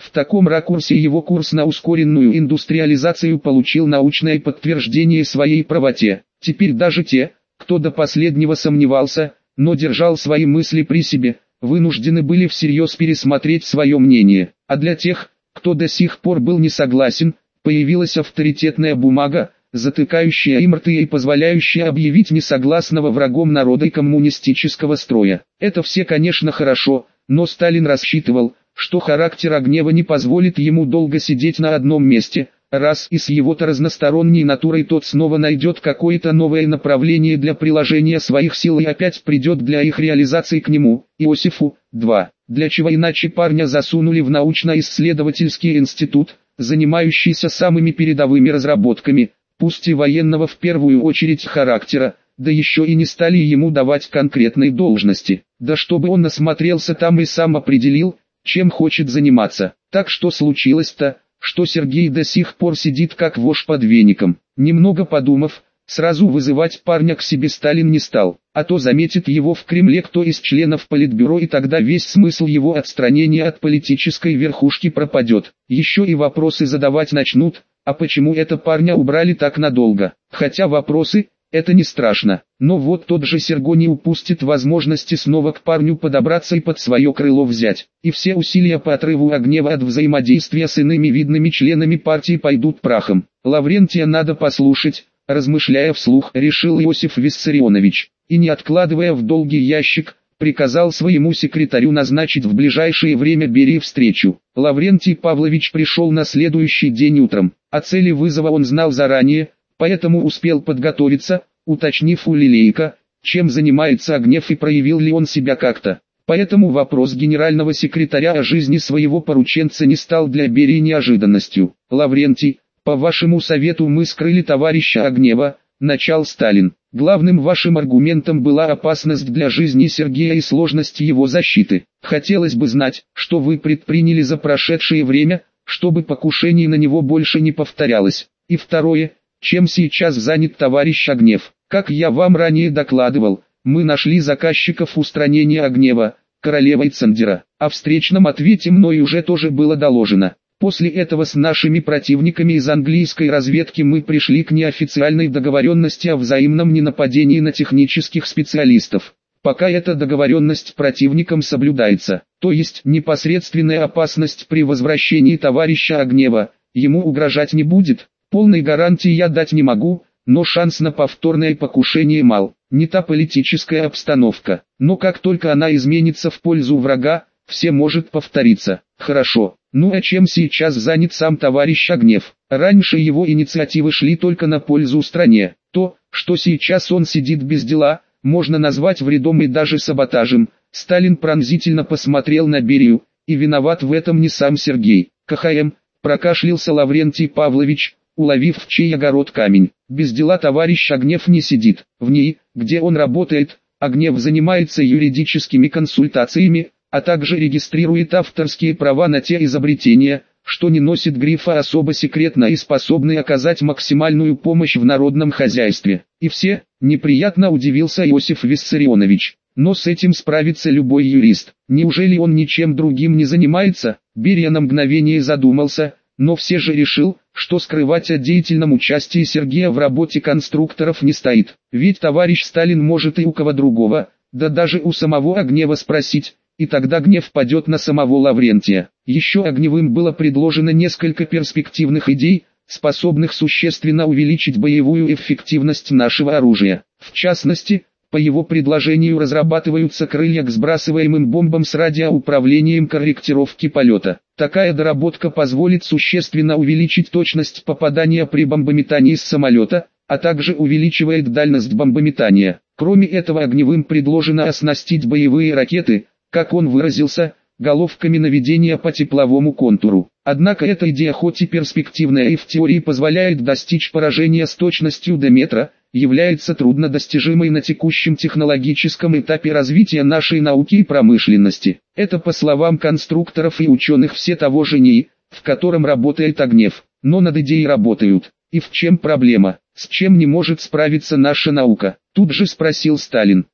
В таком ракурсе его курс на ускоренную индустриализацию получил научное подтверждение своей правоте. Теперь даже те, кто до последнего сомневался, но держал свои мысли при себе, вынуждены были всерьез пересмотреть свое мнение. А для тех, кто до сих пор был не согласен, появилась авторитетная бумага, затыкающая им рты и позволяющая объявить несогласного врагом народа и коммунистического строя. Это все, конечно, хорошо, но Сталин рассчитывал, что характер Огнева не позволит ему долго сидеть на одном месте, раз и с его-то разносторонней натурой тот снова найдет какое-то новое направление для приложения своих сил и опять придет для их реализации к нему, Иосифу. два. Для чего иначе парня засунули в научно-исследовательский институт, занимающийся самыми передовыми разработками, пусть и военного в первую очередь характера, да еще и не стали ему давать конкретной должности, да чтобы он насмотрелся там и сам определил, чем хочет заниматься. Так что случилось-то, что Сергей до сих пор сидит как вошь под веником. Немного подумав, сразу вызывать парня к себе Сталин не стал, а то заметит его в Кремле кто из членов Политбюро, и тогда весь смысл его отстранения от политической верхушки пропадет. Еще и вопросы задавать начнут, а почему это парня убрали так надолго? Хотя вопросы – это не страшно, но вот тот же Серго не упустит возможности снова к парню подобраться и под свое крыло взять. И все усилия по отрыву Огнева от взаимодействия с иными видными членами партии пойдут прахом. Лаврентия надо послушать, размышляя вслух, решил Иосиф Виссарионович, и не откладывая в долгий ящик, приказал своему секретарю назначить в ближайшее время Берии встречу. Лаврентий Павлович пришел на следующий день утром. О цели вызова он знал заранее, поэтому успел подготовиться, уточнив у Лилейка, чем занимается Огнев и проявил ли он себя как-то. Поэтому вопрос генерального секретаря о жизни своего порученца не стал для Берии неожиданностью. «Лаврентий, по вашему совету мы скрыли товарища Огнева», — начал Сталин. «Главным вашим аргументом была опасность для жизни Сергея и сложность его защиты. Хотелось бы знать, что вы предприняли за прошедшее время, чтобы покушение на него больше не повторялось. И второе, чем сейчас занят товарищ Огнев. Как я вам ранее докладывал, мы нашли заказчиков устранения Огнева, Королева и Цандера. О встречном ответе мной уже тоже было доложено. После этого с нашими противниками из английской разведки мы пришли к неофициальной договоренности о взаимном ненападении на технических специалистов. Пока эта договоренность противникам соблюдается, то есть непосредственная опасность при возвращении товарища Огнева, ему угрожать не будет. Полной гарантии я дать не могу, но шанс на повторное покушение мал. Не та политическая обстановка, но как только она изменится в пользу врага, все может повториться. Хорошо, ну а чем сейчас занят сам товарищ Огнев? Раньше его инициативы шли только на пользу стране. То, что сейчас он сидит без дела, можно назвать вредом и даже саботажем. Сталин пронзительно посмотрел на Берию, и виноват в этом не сам Сергей. КХМ, прокашлялся Лаврентий Павлович, уловив в чей огород камень. Без дела товарищ Огнев не сидит. В ней, где он работает, Огнев занимается юридическими консультациями, а также регистрирует авторские права на те изобретения, что не носит грифа особо секретно и способны оказать максимальную помощь в народном хозяйстве. И все, неприятно удивился Иосиф Виссарионович. Но с этим справится любой юрист. Неужели он ничем другим не занимается? Берия на мгновение задумался, но все же решил, что скрывать о деятельном участии Сергея в работе конструкторов не стоит. Ведь товарищ Сталин может и у кого другого, да даже у самого Огнева спросить, и тогда гнев падет на самого Лаврентия. Еще Огневым было предложено несколько перспективных идей, способных существенно увеличить боевую эффективность нашего оружия. В частности, по его предложению разрабатываются крылья к сбрасываемым бомбам с радиоуправлением корректировки полета. Такая доработка позволит существенно увеличить точность попадания при бомбометании с самолета, а также увеличивает дальность бомбометания. Кроме этого, Огневым предложено оснастить боевые ракеты, как он выразился, головками наведения по тепловому контуру. Однако эта идея хоть и перспективная и в теории позволяет достичь поражения с точностью до метра, является труднодостижимой на текущем технологическом этапе развития нашей науки и промышленности. Это по словам конструкторов и ученых все того же НИИ, в котором работает Огнев. Но над идеей работают. И в чем проблема? С чем не может справиться наша наука? Тут же спросил Сталин.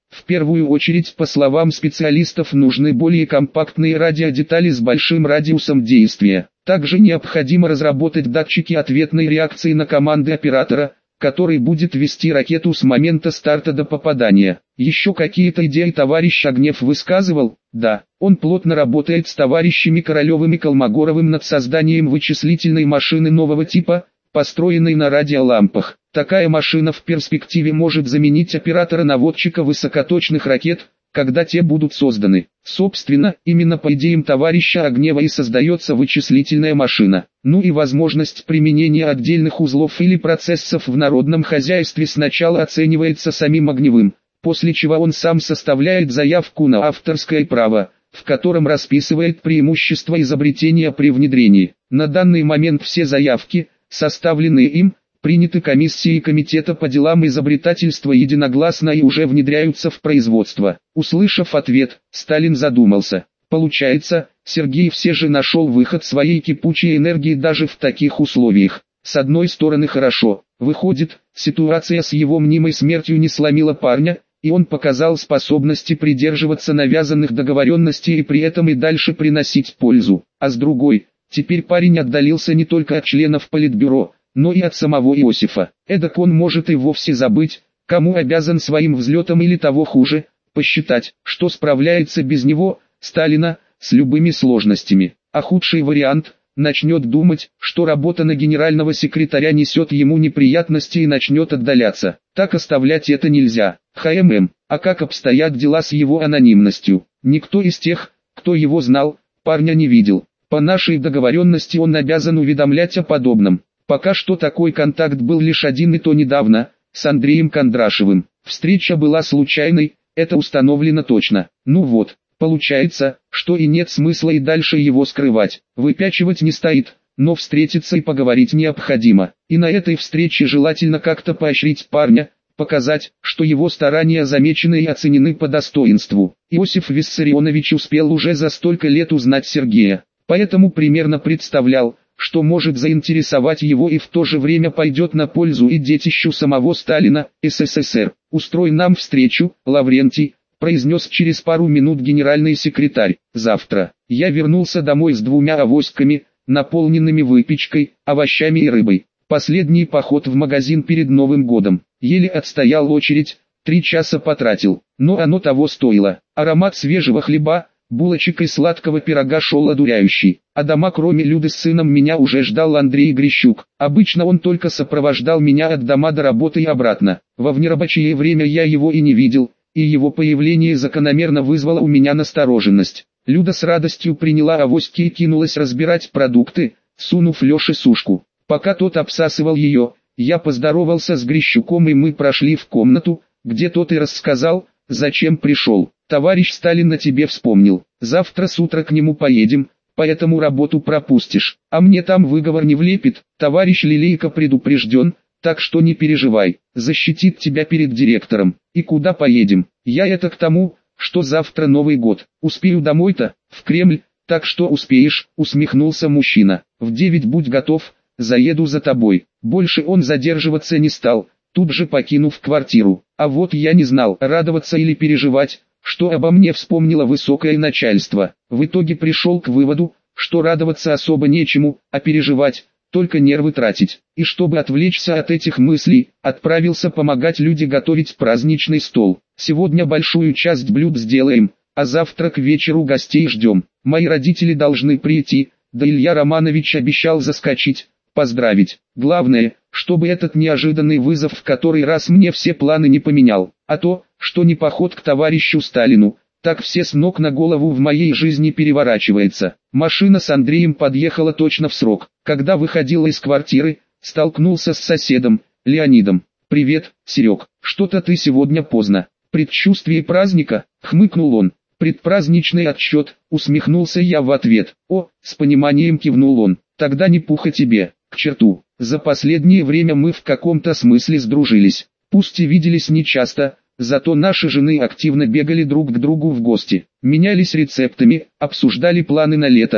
В первую очередь, по словам специалистов, нужны более компактные радиодетали с большим радиусом действия. Также необходимо разработать датчики ответной реакции на команды оператора, который будет вести ракету с момента старта до попадания. Еще какие-то идеи товарищ Огнев высказывал? Да, он плотно работает с товарищами Королевым и Колмогоровым над созданием вычислительной машины нового типа, построенной на радиолампах. Такая машина в перспективе может заменить оператора-наводчика высокоточных ракет, когда те будут созданы. Собственно, именно по идеям товарища Огнева и создается вычислительная машина. Ну и возможность применения отдельных узлов или процессов в народном хозяйстве сначала оценивается самим Огневым, после чего он сам составляет заявку на авторское право, в котором расписывает преимущества изобретения при внедрении. На данный момент все заявки, составленные им, приняты комиссией Комитета по делам изобретательства единогласно и уже внедряются в производство. Услышав ответ, Сталин задумался. Получается, Сергей все же нашел выход своей кипучей энергии даже в таких условиях. С одной стороны хорошо, выходит, ситуация с его мнимой смертью не сломила парня, и он показал способности придерживаться навязанных договоренностей и при этом и дальше приносить пользу. А с другой, теперь парень отдалился не только от членов Политбюро, но и от самого Иосифа. Эдак он может и вовсе забыть, кому обязан своим взлетом или того хуже, посчитать, что справляется без него, Сталина, с любыми сложностями. А худший вариант – начнет думать, что работа на генерального секретаря несет ему неприятности и начнет отдаляться. Так оставлять это нельзя. ХММ. А как обстоят дела с его анонимностью? Никто из тех, кто его знал, парня не видел. По нашей договоренности он обязан уведомлять о подобном. Пока что такой контакт был лишь один, и то недавно, с Андреем Кондрашевым. Встреча была случайной, это установлено точно. Ну вот, получается, что и нет смысла и дальше его скрывать. Выпячивать не стоит, но встретиться и поговорить необходимо. И на этой встрече желательно как-то поощрить парня, показать, что его старания замечены и оценены по достоинству. Иосиф Виссарионович успел уже за столько лет узнать Сергея, поэтому примерно представлял, что может заинтересовать его и в то же время пойдет на пользу и детищу самого Сталина, СССР. «Устрой нам встречу, Лаврентий», произнес через пару минут генеральный секретарь. «Завтра». Я вернулся домой с двумя авоськами, наполненными выпечкой, овощами и рыбой. Последний поход в магазин перед Новым годом. Еле отстоял очередь, три часа потратил, но оно того стоило. Аромат свежего хлеба, булочек и сладкого пирога шел одуряющий. А дома кроме Люды с сыном меня уже ждал Андрей Грищук. Обычно он только сопровождал меня от дома до работы и обратно. Во внерабочее время я его и не видел, и его появление закономерно вызвало у меня настороженность. Люда с радостью приняла авоськи и кинулась разбирать продукты, сунув Леше сушку. Пока тот обсасывал ее, я поздоровался с Грищуком и мы прошли в комнату, где тот и рассказал, зачем пришел. «Товарищ Сталин о тебе вспомнил. Завтра с утра к нему поедем, поэтому работу пропустишь. А мне там выговор не влепит, товарищ Лилейко предупрежден, так что не переживай, защитит тебя перед директором. И куда поедем? Я это к тому, что завтра Новый год. Успею домой-то, в Кремль, так что успеешь», усмехнулся мужчина. «В девять будь готов, заеду за тобой». Больше он задерживаться не стал, тут же покинув квартиру. А вот я не знал, радоваться или переживать, что обо мне вспомнило высокое начальство. В итоге пришел к выводу, что радоваться особо нечему, а переживать, только нервы тратить. И чтобы отвлечься от этих мыслей, отправился помогать Люде готовить праздничный стол. Сегодня большую часть блюд сделаем, а завтра к вечеру гостей ждем. Мои родители должны прийти, да Илья Романович обещал заскочить, поздравить. Главное, чтобы этот неожиданный вызов в который раз мне все планы не поменял. А то, что не поход к товарищу Сталину, так все с ног на голову в моей жизни переворачивается. Машина с Андреем подъехала точно в срок. Когда выходила из квартиры, столкнулся с соседом, Леонидом. «Привет, Серег, что-то ты сегодня поздно. Предчувствие праздника?» — хмыкнул он. «Предпраздничный отсчет», — усмехнулся я в ответ. «О», — с пониманием кивнул он. «Тогда не пуха тебе, к черту. За последнее время мы в каком-то смысле сдружились. Пусть и виделись нечасто, зато наши жены активно бегали друг к другу в гости, менялись рецептами, обсуждали планы на лето,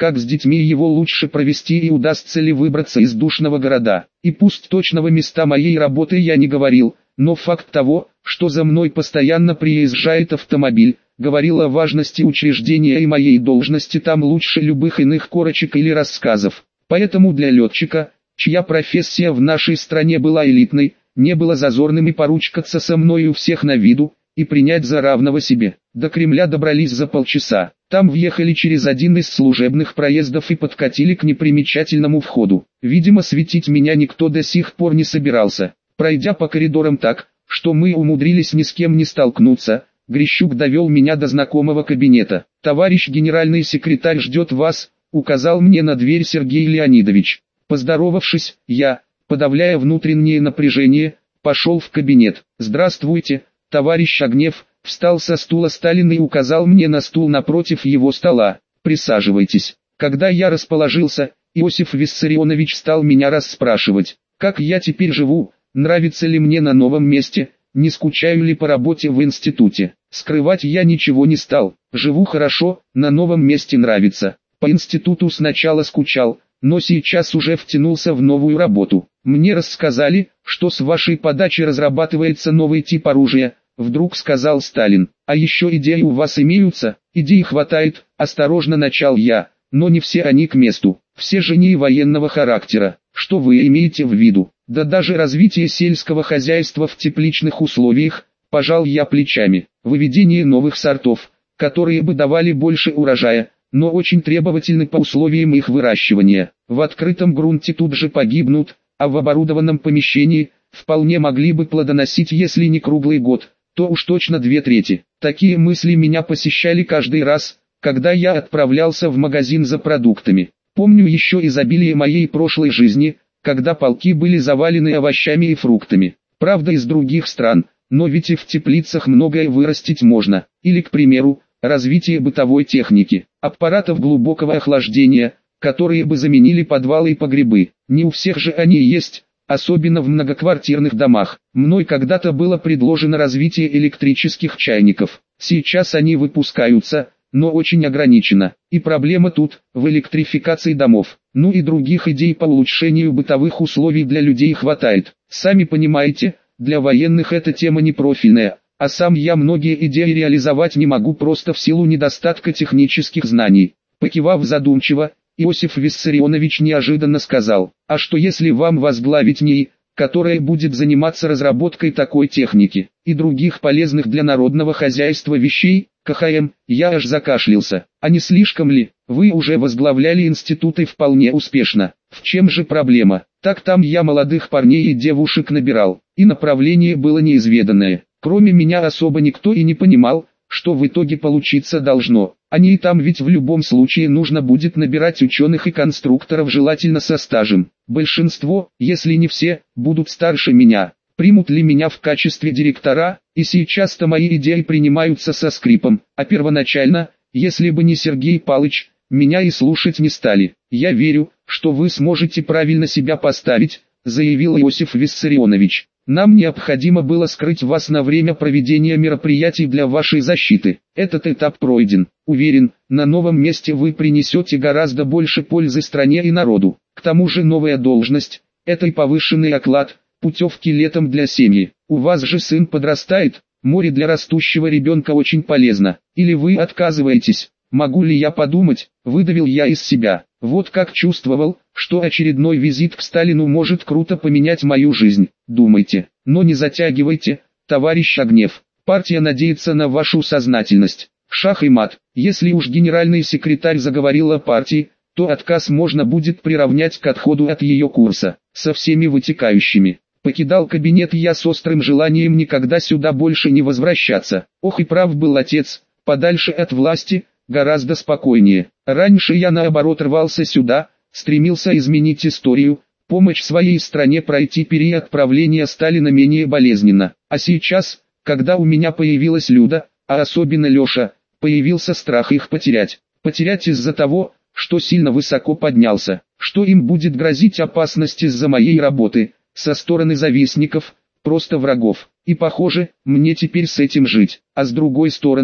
как с детьми его лучше провести и удастся ли выбраться из душного города. И пусть точного места моей работы я не говорил, но факт того, что за мной постоянно приезжает автомобиль, говорил о важности учреждения и моей должности там лучше любых иных корочек или рассказов. Поэтому для летчика, чья профессия в нашей стране была элитной, не было зазорным и поручкаться со мной у всех на виду, и принять за равного себе. До Кремля добрались за полчаса. Там въехали через один из служебных проездов и подкатили к непримечательному входу. Видимо, светить меня никто до сих пор не собирался. Пройдя по коридорам так, что мы умудрились ни с кем не столкнуться, Грищук довел меня до знакомого кабинета. «Товарищ генеральный секретарь ждет вас», — указал мне на дверь Сергей Леонидович. Поздоровавшись, я, подавляя внутреннее напряжение, пошел в кабинет. «Здравствуйте, товарищ Огнев», — встал со стула Сталин и указал мне на стул напротив его стола. «Присаживайтесь». Когда я расположился, Иосиф Виссарионович стал меня расспрашивать, как я теперь живу, нравится ли мне на новом месте, не скучаю ли по работе в институте. Скрывать я ничего не стал, живу хорошо, на новом месте нравится. По институту сначала скучал, но сейчас уже втянулся в новую работу. Мне рассказали, что с вашей подачи разрабатывается новый тип оружия, вдруг сказал Сталин. А еще идеи у вас имеются? Идей хватает, осторожно начал я, но не все они к месту. Все же не военного характера. Что вы имеете в виду? Да даже развитие сельского хозяйства в тепличных условиях, пожал я плечами. Выведение новых сортов, которые бы давали больше урожая, но очень требовательны по условиям их выращивания. В открытом грунте тут же погибнут, а в оборудованном помещении вполне могли бы плодоносить, если не круглый год, то уж точно две трети. Такие мысли меня посещали каждый раз, когда я отправлялся в магазин за продуктами. Помню еще изобилие моей прошлой жизни, когда полки были завалены овощами и фруктами. Правда, из других стран, но ведь и в теплицах многое вырастить можно. Или, к примеру, развитие бытовой техники, аппаратов глубокого охлаждения, которые бы заменили подвалы и погребы. Не у всех же они есть, особенно в многоквартирных домах. Мной когда-то было предложено развитие электрических чайников. Сейчас они выпускаются, но очень ограничено. И проблема тут, в электрификации домов. Ну и других идей по улучшению бытовых условий для людей хватает. Сами понимаете, для военных эта тема не профильная, а сам я многие идеи реализовать не могу просто в силу недостатка технических знаний. Покивав задумчиво, Иосиф Виссарионович неожиданно сказал: «А что если вам возглавить НИИ, которая будет заниматься разработкой такой техники и других полезных для народного хозяйства вещей, КХМ?» Я аж закашлялся. «А не слишком ли? Вы уже возглавляли институты вполне успешно. В чем же проблема? Так там я молодых парней и девушек набирал, и направление было неизведанное. Кроме меня особо никто и не понимал, что в итоге получиться должно. Они и там ведь в любом случае нужно будет набирать ученых и конструкторов, желательно со стажем. Большинство, если не все, будут старше меня. Примут ли меня в качестве директора? И сейчас-то мои идеи принимаются со скрипом, а первоначально, если бы не Сергей Палыч, меня и слушать не стали. Я верю, что вы сможете правильно себя поставить», — заявил Иосиф Виссарионович. «Нам необходимо было скрыть вас на время проведения мероприятий для вашей защиты. Этот этап пройден. Уверен, на новом месте вы принесете гораздо больше пользы стране и народу. К тому же новая должность – это и повышенный оклад, путевки летом для семьи. У вас же сын подрастает, море для растущего ребенка очень полезно. Или вы отказываетесь?» «Могу ли я подумать?» – выдавил я из себя. Вот как чувствовал, что очередной визит к Сталину может круто поменять мою жизнь. Думайте, но не затягивайте, товарищ Огнев. Партия надеется на вашу сознательность. Шах и мат. Если уж генеральный секретарь заговорил о партии, то отказ можно будет приравнять к отходу от ее курса, со всеми вытекающими. Покидал кабинет я с острым желанием никогда сюда больше не возвращаться. Ох и прав был отец, подальше от власти, гораздо спокойнее. Раньше я наоборот рвался сюда, стремился изменить историю, помочь своей стране пройти период правления Сталина менее болезненно. А сейчас, когда у меня появилась Люда, а особенно Леша, появился страх их потерять. Потерять из-за того, что сильно высоко поднялся, что им будет грозить опасность из-за моей работы, со стороны завистников, просто врагов. И похоже, мне теперь с этим жить. А с другой стороны,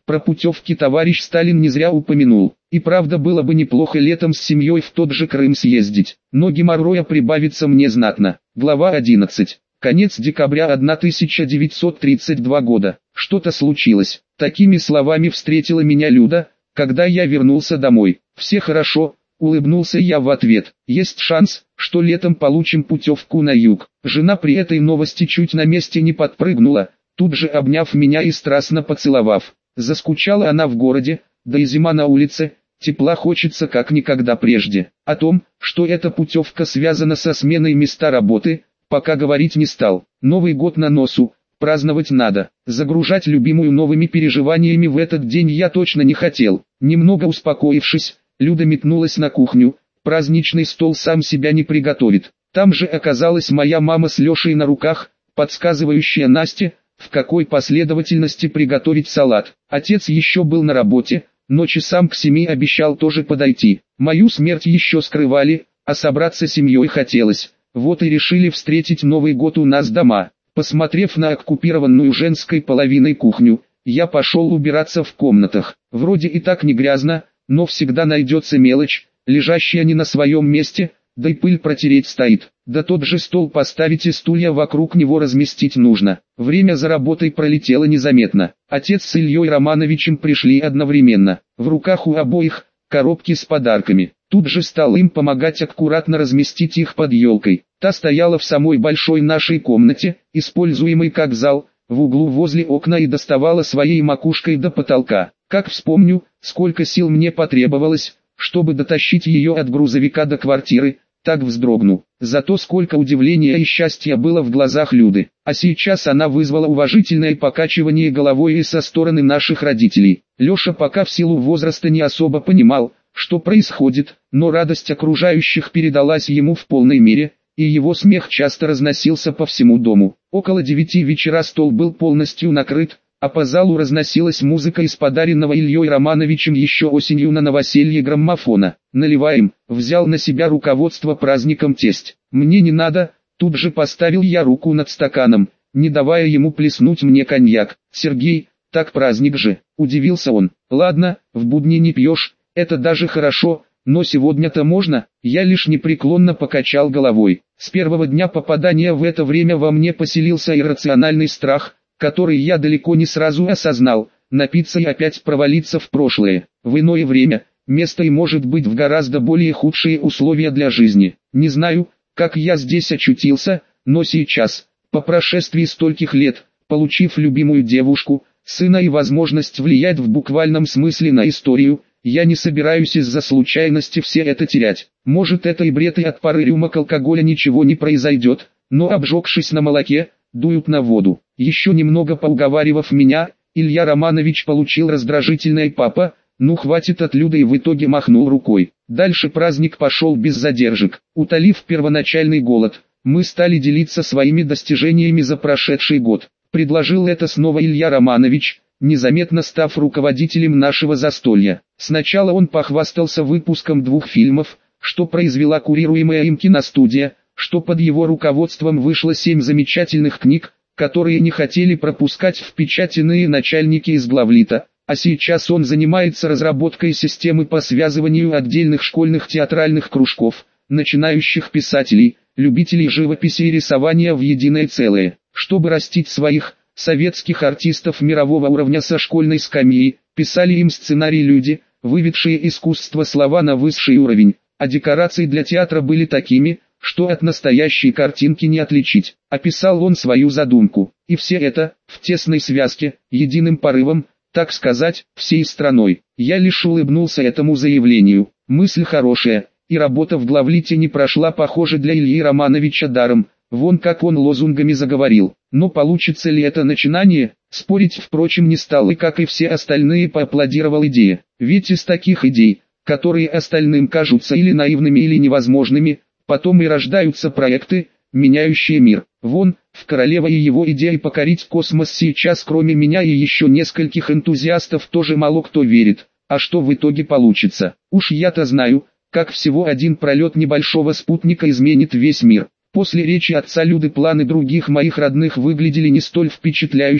Про путевки товарищ Сталин не зря упомянул. И правда, было бы неплохо летом с семьей в тот же Крым съездить, но геморроя прибавится мне знатно. Глава одиннадцать. Конец декабря тысяча девятьсот тридцать второго года. Что-то случилось. Такими словами встретила меня Люда, когда я вернулся домой. Все хорошо, улыбнулся я в ответ. Есть шанс, что летом получим путевку на юг. Жена при этой новости чуть на месте не подпрыгнула, тут же обняв меня и страстно поцеловав. Заскучала она в городе, да и зима на улице, тепла хочется как никогда прежде. О том, что эта путевка связана со сменой места работы, пока говорить не стал. Новый год на носу, праздновать надо. Загружать любимую новыми переживаниями в этот день я точно не хотел. Немного успокоившись, Люда метнулась на кухню. Праздничный стол сам себя не приготовит. Там же оказалась моя мама с Лешей на руках, подсказывающая Насте, в какой последовательности приготовить салат. Отец еще был на работе, но часам к семи обещал тоже подойти. Мою смерть еще скрывали, а собраться с семьей хотелось. Вот и решили встретить Новый год у нас дома. Посмотрев на оккупированную женской половиной кухню, я пошел убираться в комнатах. Вроде и так не грязно, но всегда найдется мелочь, лежащая не на своем месте, да и пыль протереть стоит. Да тот же стол поставить и стулья вокруг него разместить нужно. Время за работой пролетело незаметно. Отец с Ильей Романовичем пришли одновременно. В руках у обоих коробки с подарками. Тут же стал им помогать аккуратно разместить их под елкой. Та стояла в самой большой нашей комнате, используемой как зал, в углу возле окна и доставала своей макушкой до потолка. Как вспомню, сколько сил мне потребовалось, чтобы дотащить ее от грузовика до квартиры, так вздрогну. Зато сколько удивления и счастья было в глазах Люды. А сейчас она вызвала уважительное покачивание головой и со стороны наших родителей. Леша пока в силу возраста не особо понимал, что происходит, но радость окружающих передалась ему в полной мере, и его смех часто разносился по всему дому. Около девяти вечера стол был полностью накрыт, а по залу разносилась музыка из подаренного Ильей Романовичем еще осенью на новоселье граммофона. «Наливаем», взял на себя руководство праздником тесть. «Мне не надо», тут же поставил я руку над стаканом, не давая ему плеснуть мне коньяк. «Сергей, так праздник же», удивился он. «Ладно, в будни не пьешь, это даже хорошо, но сегодня-то можно». Я лишь непреклонно покачал головой. С первого дня попадания в это время во мне поселился иррациональный страх, который я далеко не сразу осознал, напиться и опять провалиться в прошлое. В иное время, место и может быть в гораздо более худшие условия для жизни. Не знаю, как я здесь очутился, но сейчас, по прошествии стольких лет, получив любимую девушку, сына и возможность влиять в буквальном смысле на историю, я не собираюсь из-за случайности все это терять. Может, это и бред, и от пары рюмок алкоголя ничего не произойдет, но обжегшись на молоке, дуют на воду. Еще немного поуговаривав меня, Илья Романович получил раздражительное «папа, ну хватит от Люды» и в итоге махнул рукой. Дальше праздник пошел без задержек. Утолив первоначальный голод, мы стали делиться своими достижениями за прошедший год. Предложил это снова Илья Романович, незаметно став руководителем нашего застолья. Сначала он похвастался выпуском двух фильмов, что произвела курируемая им киностудия, что под его руководством вышло семь замечательных книг, которые не хотели пропускать в печать иные начальники из главлита, а сейчас он занимается разработкой системы по связыванию отдельных школьных театральных кружков, начинающих писателей, любителей живописи и рисования в единое целое, чтобы растить своих, советских артистов мирового уровня со школьной скамьи, писали им сценарий люди, выведшие искусство слова на высший уровень, а декорации для театра были такими, что от настоящей картинки не отличить. Описал он свою задумку, и все это, в тесной связке, единым порывом, так сказать, всей страной. Я лишь улыбнулся этому заявлению. Мысль хорошая, и работа в главлите не прошла, похоже, для Ильи Романовича даром. Вон как он лозунгами заговорил. Но получится ли это начинание, спорить впрочем не стал, и как и все остальные поаплодировал идее. Ведь из таких идей, которые остальным кажутся или наивными, или невозможными, потом и рождаются проекты, меняющие мир. Вон, в «Королева» и его идеи покорить космос сейчас кроме меня и еще нескольких энтузиастов тоже мало кто верит. А что в итоге получится? Уж я-то знаю, как всего один пролет небольшого спутника изменит весь мир. После речи отца Люды планы других моих родных выглядели не столь впечатляюще,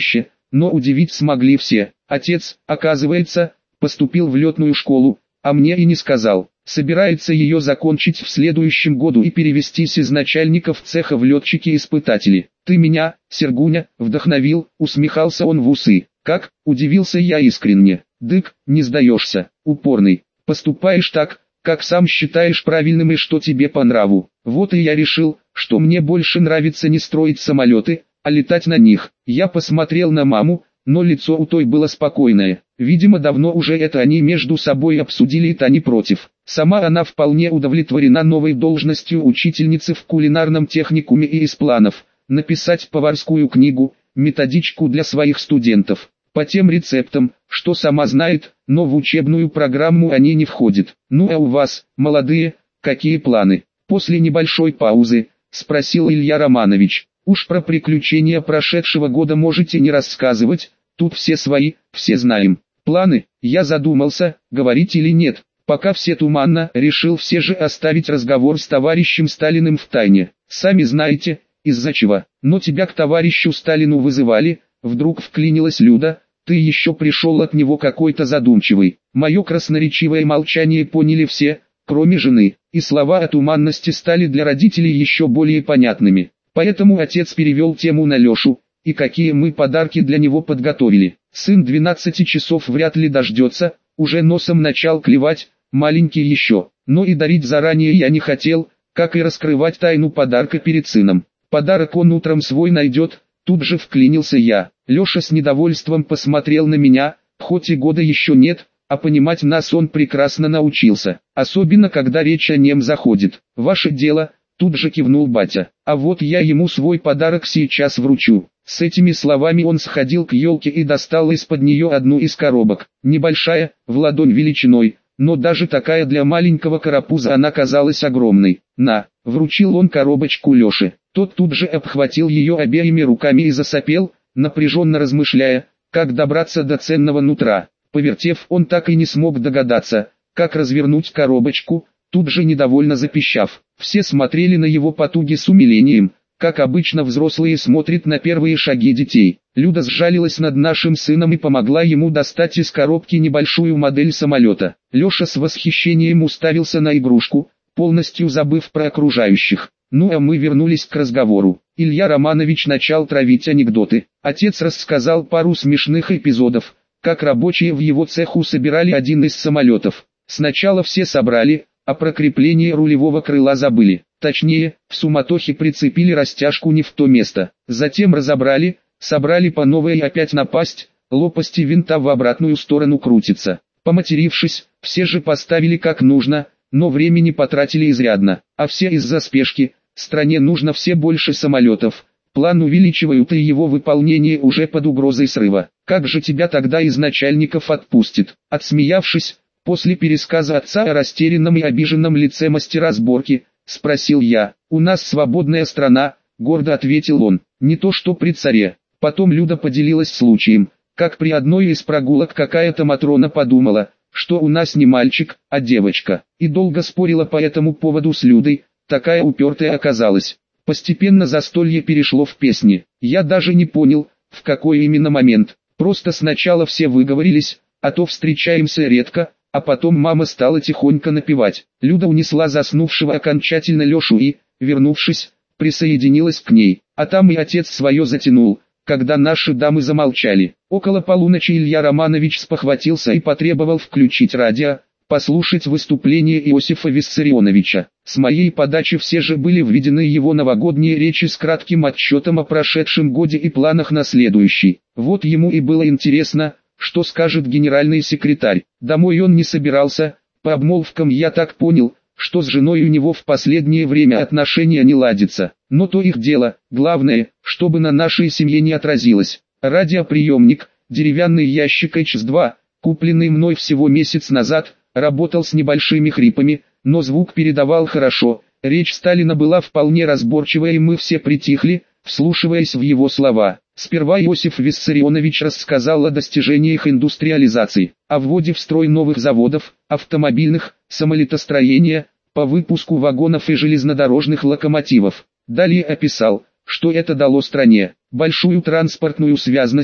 но удивить смогли все. Отец, оказывается, поступил в летную школу, а мне и не сказал. Собирается ее закончить в следующем году и перевестись из начальников цеха в летчики-испытатели. Ты меня, Сергуня, вдохновил, усмехался он в усы. Как, удивился я искренне. Дык, не сдаешься, упорный. Поступаешь так, как сам считаешь правильным и что тебе по нраву. Вот и я решил, что мне больше нравится не строить самолеты, а летать на них. Я посмотрел на маму, но лицо у той было спокойное. Видимо, давно уже это они между собой обсудили, и та не против. Сама она вполне удовлетворена новой должностью учительницы в кулинарном техникуме и из планов написать поварскую книгу, методичку для своих студентов. По тем рецептам, что сама знает, но в учебную программу они не входят. Ну а у вас, молодые, какие планы? После небольшой паузы, спросил Илья Романович. Уж про приключения прошедшего года можете не рассказывать, тут все свои, все знаем. Планы, я задумался, говорить или нет. Пока все туманно, решил все же оставить разговор с товарищем Сталиным в тайне. Сами знаете, из-за чего. Но тебя к товарищу Сталину вызывали, вдруг вклинилась Люда, ты еще пришел от него какой-то задумчивый. Мое красноречивое молчание поняли все, кроме жены, и слова о туманности стали для родителей еще более понятными. Поэтому отец перевел тему на Лешу, и какие мы подарки для него подготовили. Сын двенадцати часов вряд ли дождется, уже носом начал клевать, маленький еще, но и дарить заранее я не хотел, как и раскрывать тайну подарка перед сыном. Подарок он утром свой найдет, тут же вклинился я. Леша с недовольством посмотрел на меня, хоть и года еще нет, а понимать нас он прекрасно научился, особенно когда речь о нем заходит. Ваше дело, тут же кивнул батя, а вот я ему свой подарок сейчас вручу. С этими словами он сходил к елке и достал из-под нее одну из коробок, небольшая, в ладонь величиной, но даже такая для маленького карапуза она казалась огромной. На, вручил он коробочку Леше, тот тут же обхватил ее обеими руками и засопел, напряженно размышляя, как добраться до ценного нутра. Повертев, он так и не смог догадаться, как развернуть коробочку, тут же недовольно запищав. Все смотрели на его потуги с умилением, как обычно взрослые смотрят на первые шаги детей. Люда сжалилась над нашим сыном и помогла ему достать из коробки небольшую модель самолета. Леша с восхищением уставился на игрушку, полностью забыв про окружающих. Ну а мы вернулись к разговору. Илья Романович начал травить анекдоты. Отец рассказал пару смешных эпизодов, как рабочие в его цеху собирали один из самолетов. Сначала все собрали, а про крепление рулевого крыла забыли. Точнее, в суматохе прицепили растяжку не в то место. Затем разобрали, собрали по новой и опять напасть, лопасти винта в обратную сторону крутятся. Поматерившись, все же поставили как нужно, но времени потратили изрядно, а все из-за спешки. Стране нужно все больше самолетов. План увеличивают, и его выполнение уже под угрозой срыва. Как же тебя тогда из начальников отпустит? Отсмеявшись, после пересказа отца о растерянном и обиженном лице мастера сборки, спросил я. У нас свободная страна, гордо ответил он, не то что при царе. Потом Люда поделилась случаем, как при одной из прогулок какая-то Матрона подумала, что у нас не мальчик, а девочка, и долго спорила по этому поводу с Людой, такая упертая оказалась. Постепенно застолье перешло в песни. Я даже не понял, в какой именно момент. Просто сначала все выговорились, а то встречаемся редко, а потом мама стала тихонько напевать. Люда унесла заснувшего окончательно Лешу и, вернувшись, присоединилась к ней. А там и отец свое затянул, когда наши дамы замолчали. Около полуночи Илья Романович спохватился и потребовал включить радио, послушать выступление Иосифа Виссарионовича. С моей подачи все же были введены его новогодние речи с кратким отчетом о прошедшем годе и планах на следующий. Вот ему и было интересно, что скажет генеральный секретарь. Домой он не собирался, по обмолвкам я так понял, что с женой у него в последнее время отношения не ладятся. Но то их дело, главное, чтобы на нашей семье не отразилось. Радиоприемник, деревянный ящик эйч два, купленный мной всего месяц назад, работал с небольшими хрипами, но звук передавал хорошо. Речь Сталина была вполне разборчивая, и мы все притихли, вслушиваясь в его слова. Сперва Иосиф Виссарионович рассказал о достижениях индустриализации, о вводе в строй новых заводов, автомобильных, самолетостроения, по выпуску вагонов и железнодорожных локомотивов. Далее описал, что это дало стране: большую транспортную связность,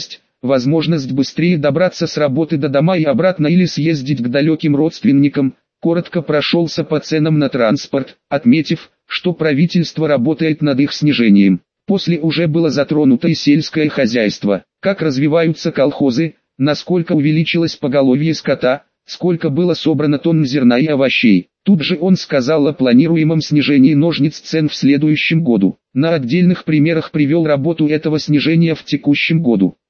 возможность быстрее добраться с работы до дома и обратно или съездить к далеким родственникам. Коротко прошелся по ценам на транспорт, отметив, что правительство работает над их снижением. После уже было затронуто и сельское хозяйство, как развиваются колхозы, насколько увеличилось поголовье скота, сколько было собрано тонн зерна и овощей. Тут же он сказал о планируемом снижении ножниц цен в следующем году. На отдельных примерах привел работу этого снижения в текущем году.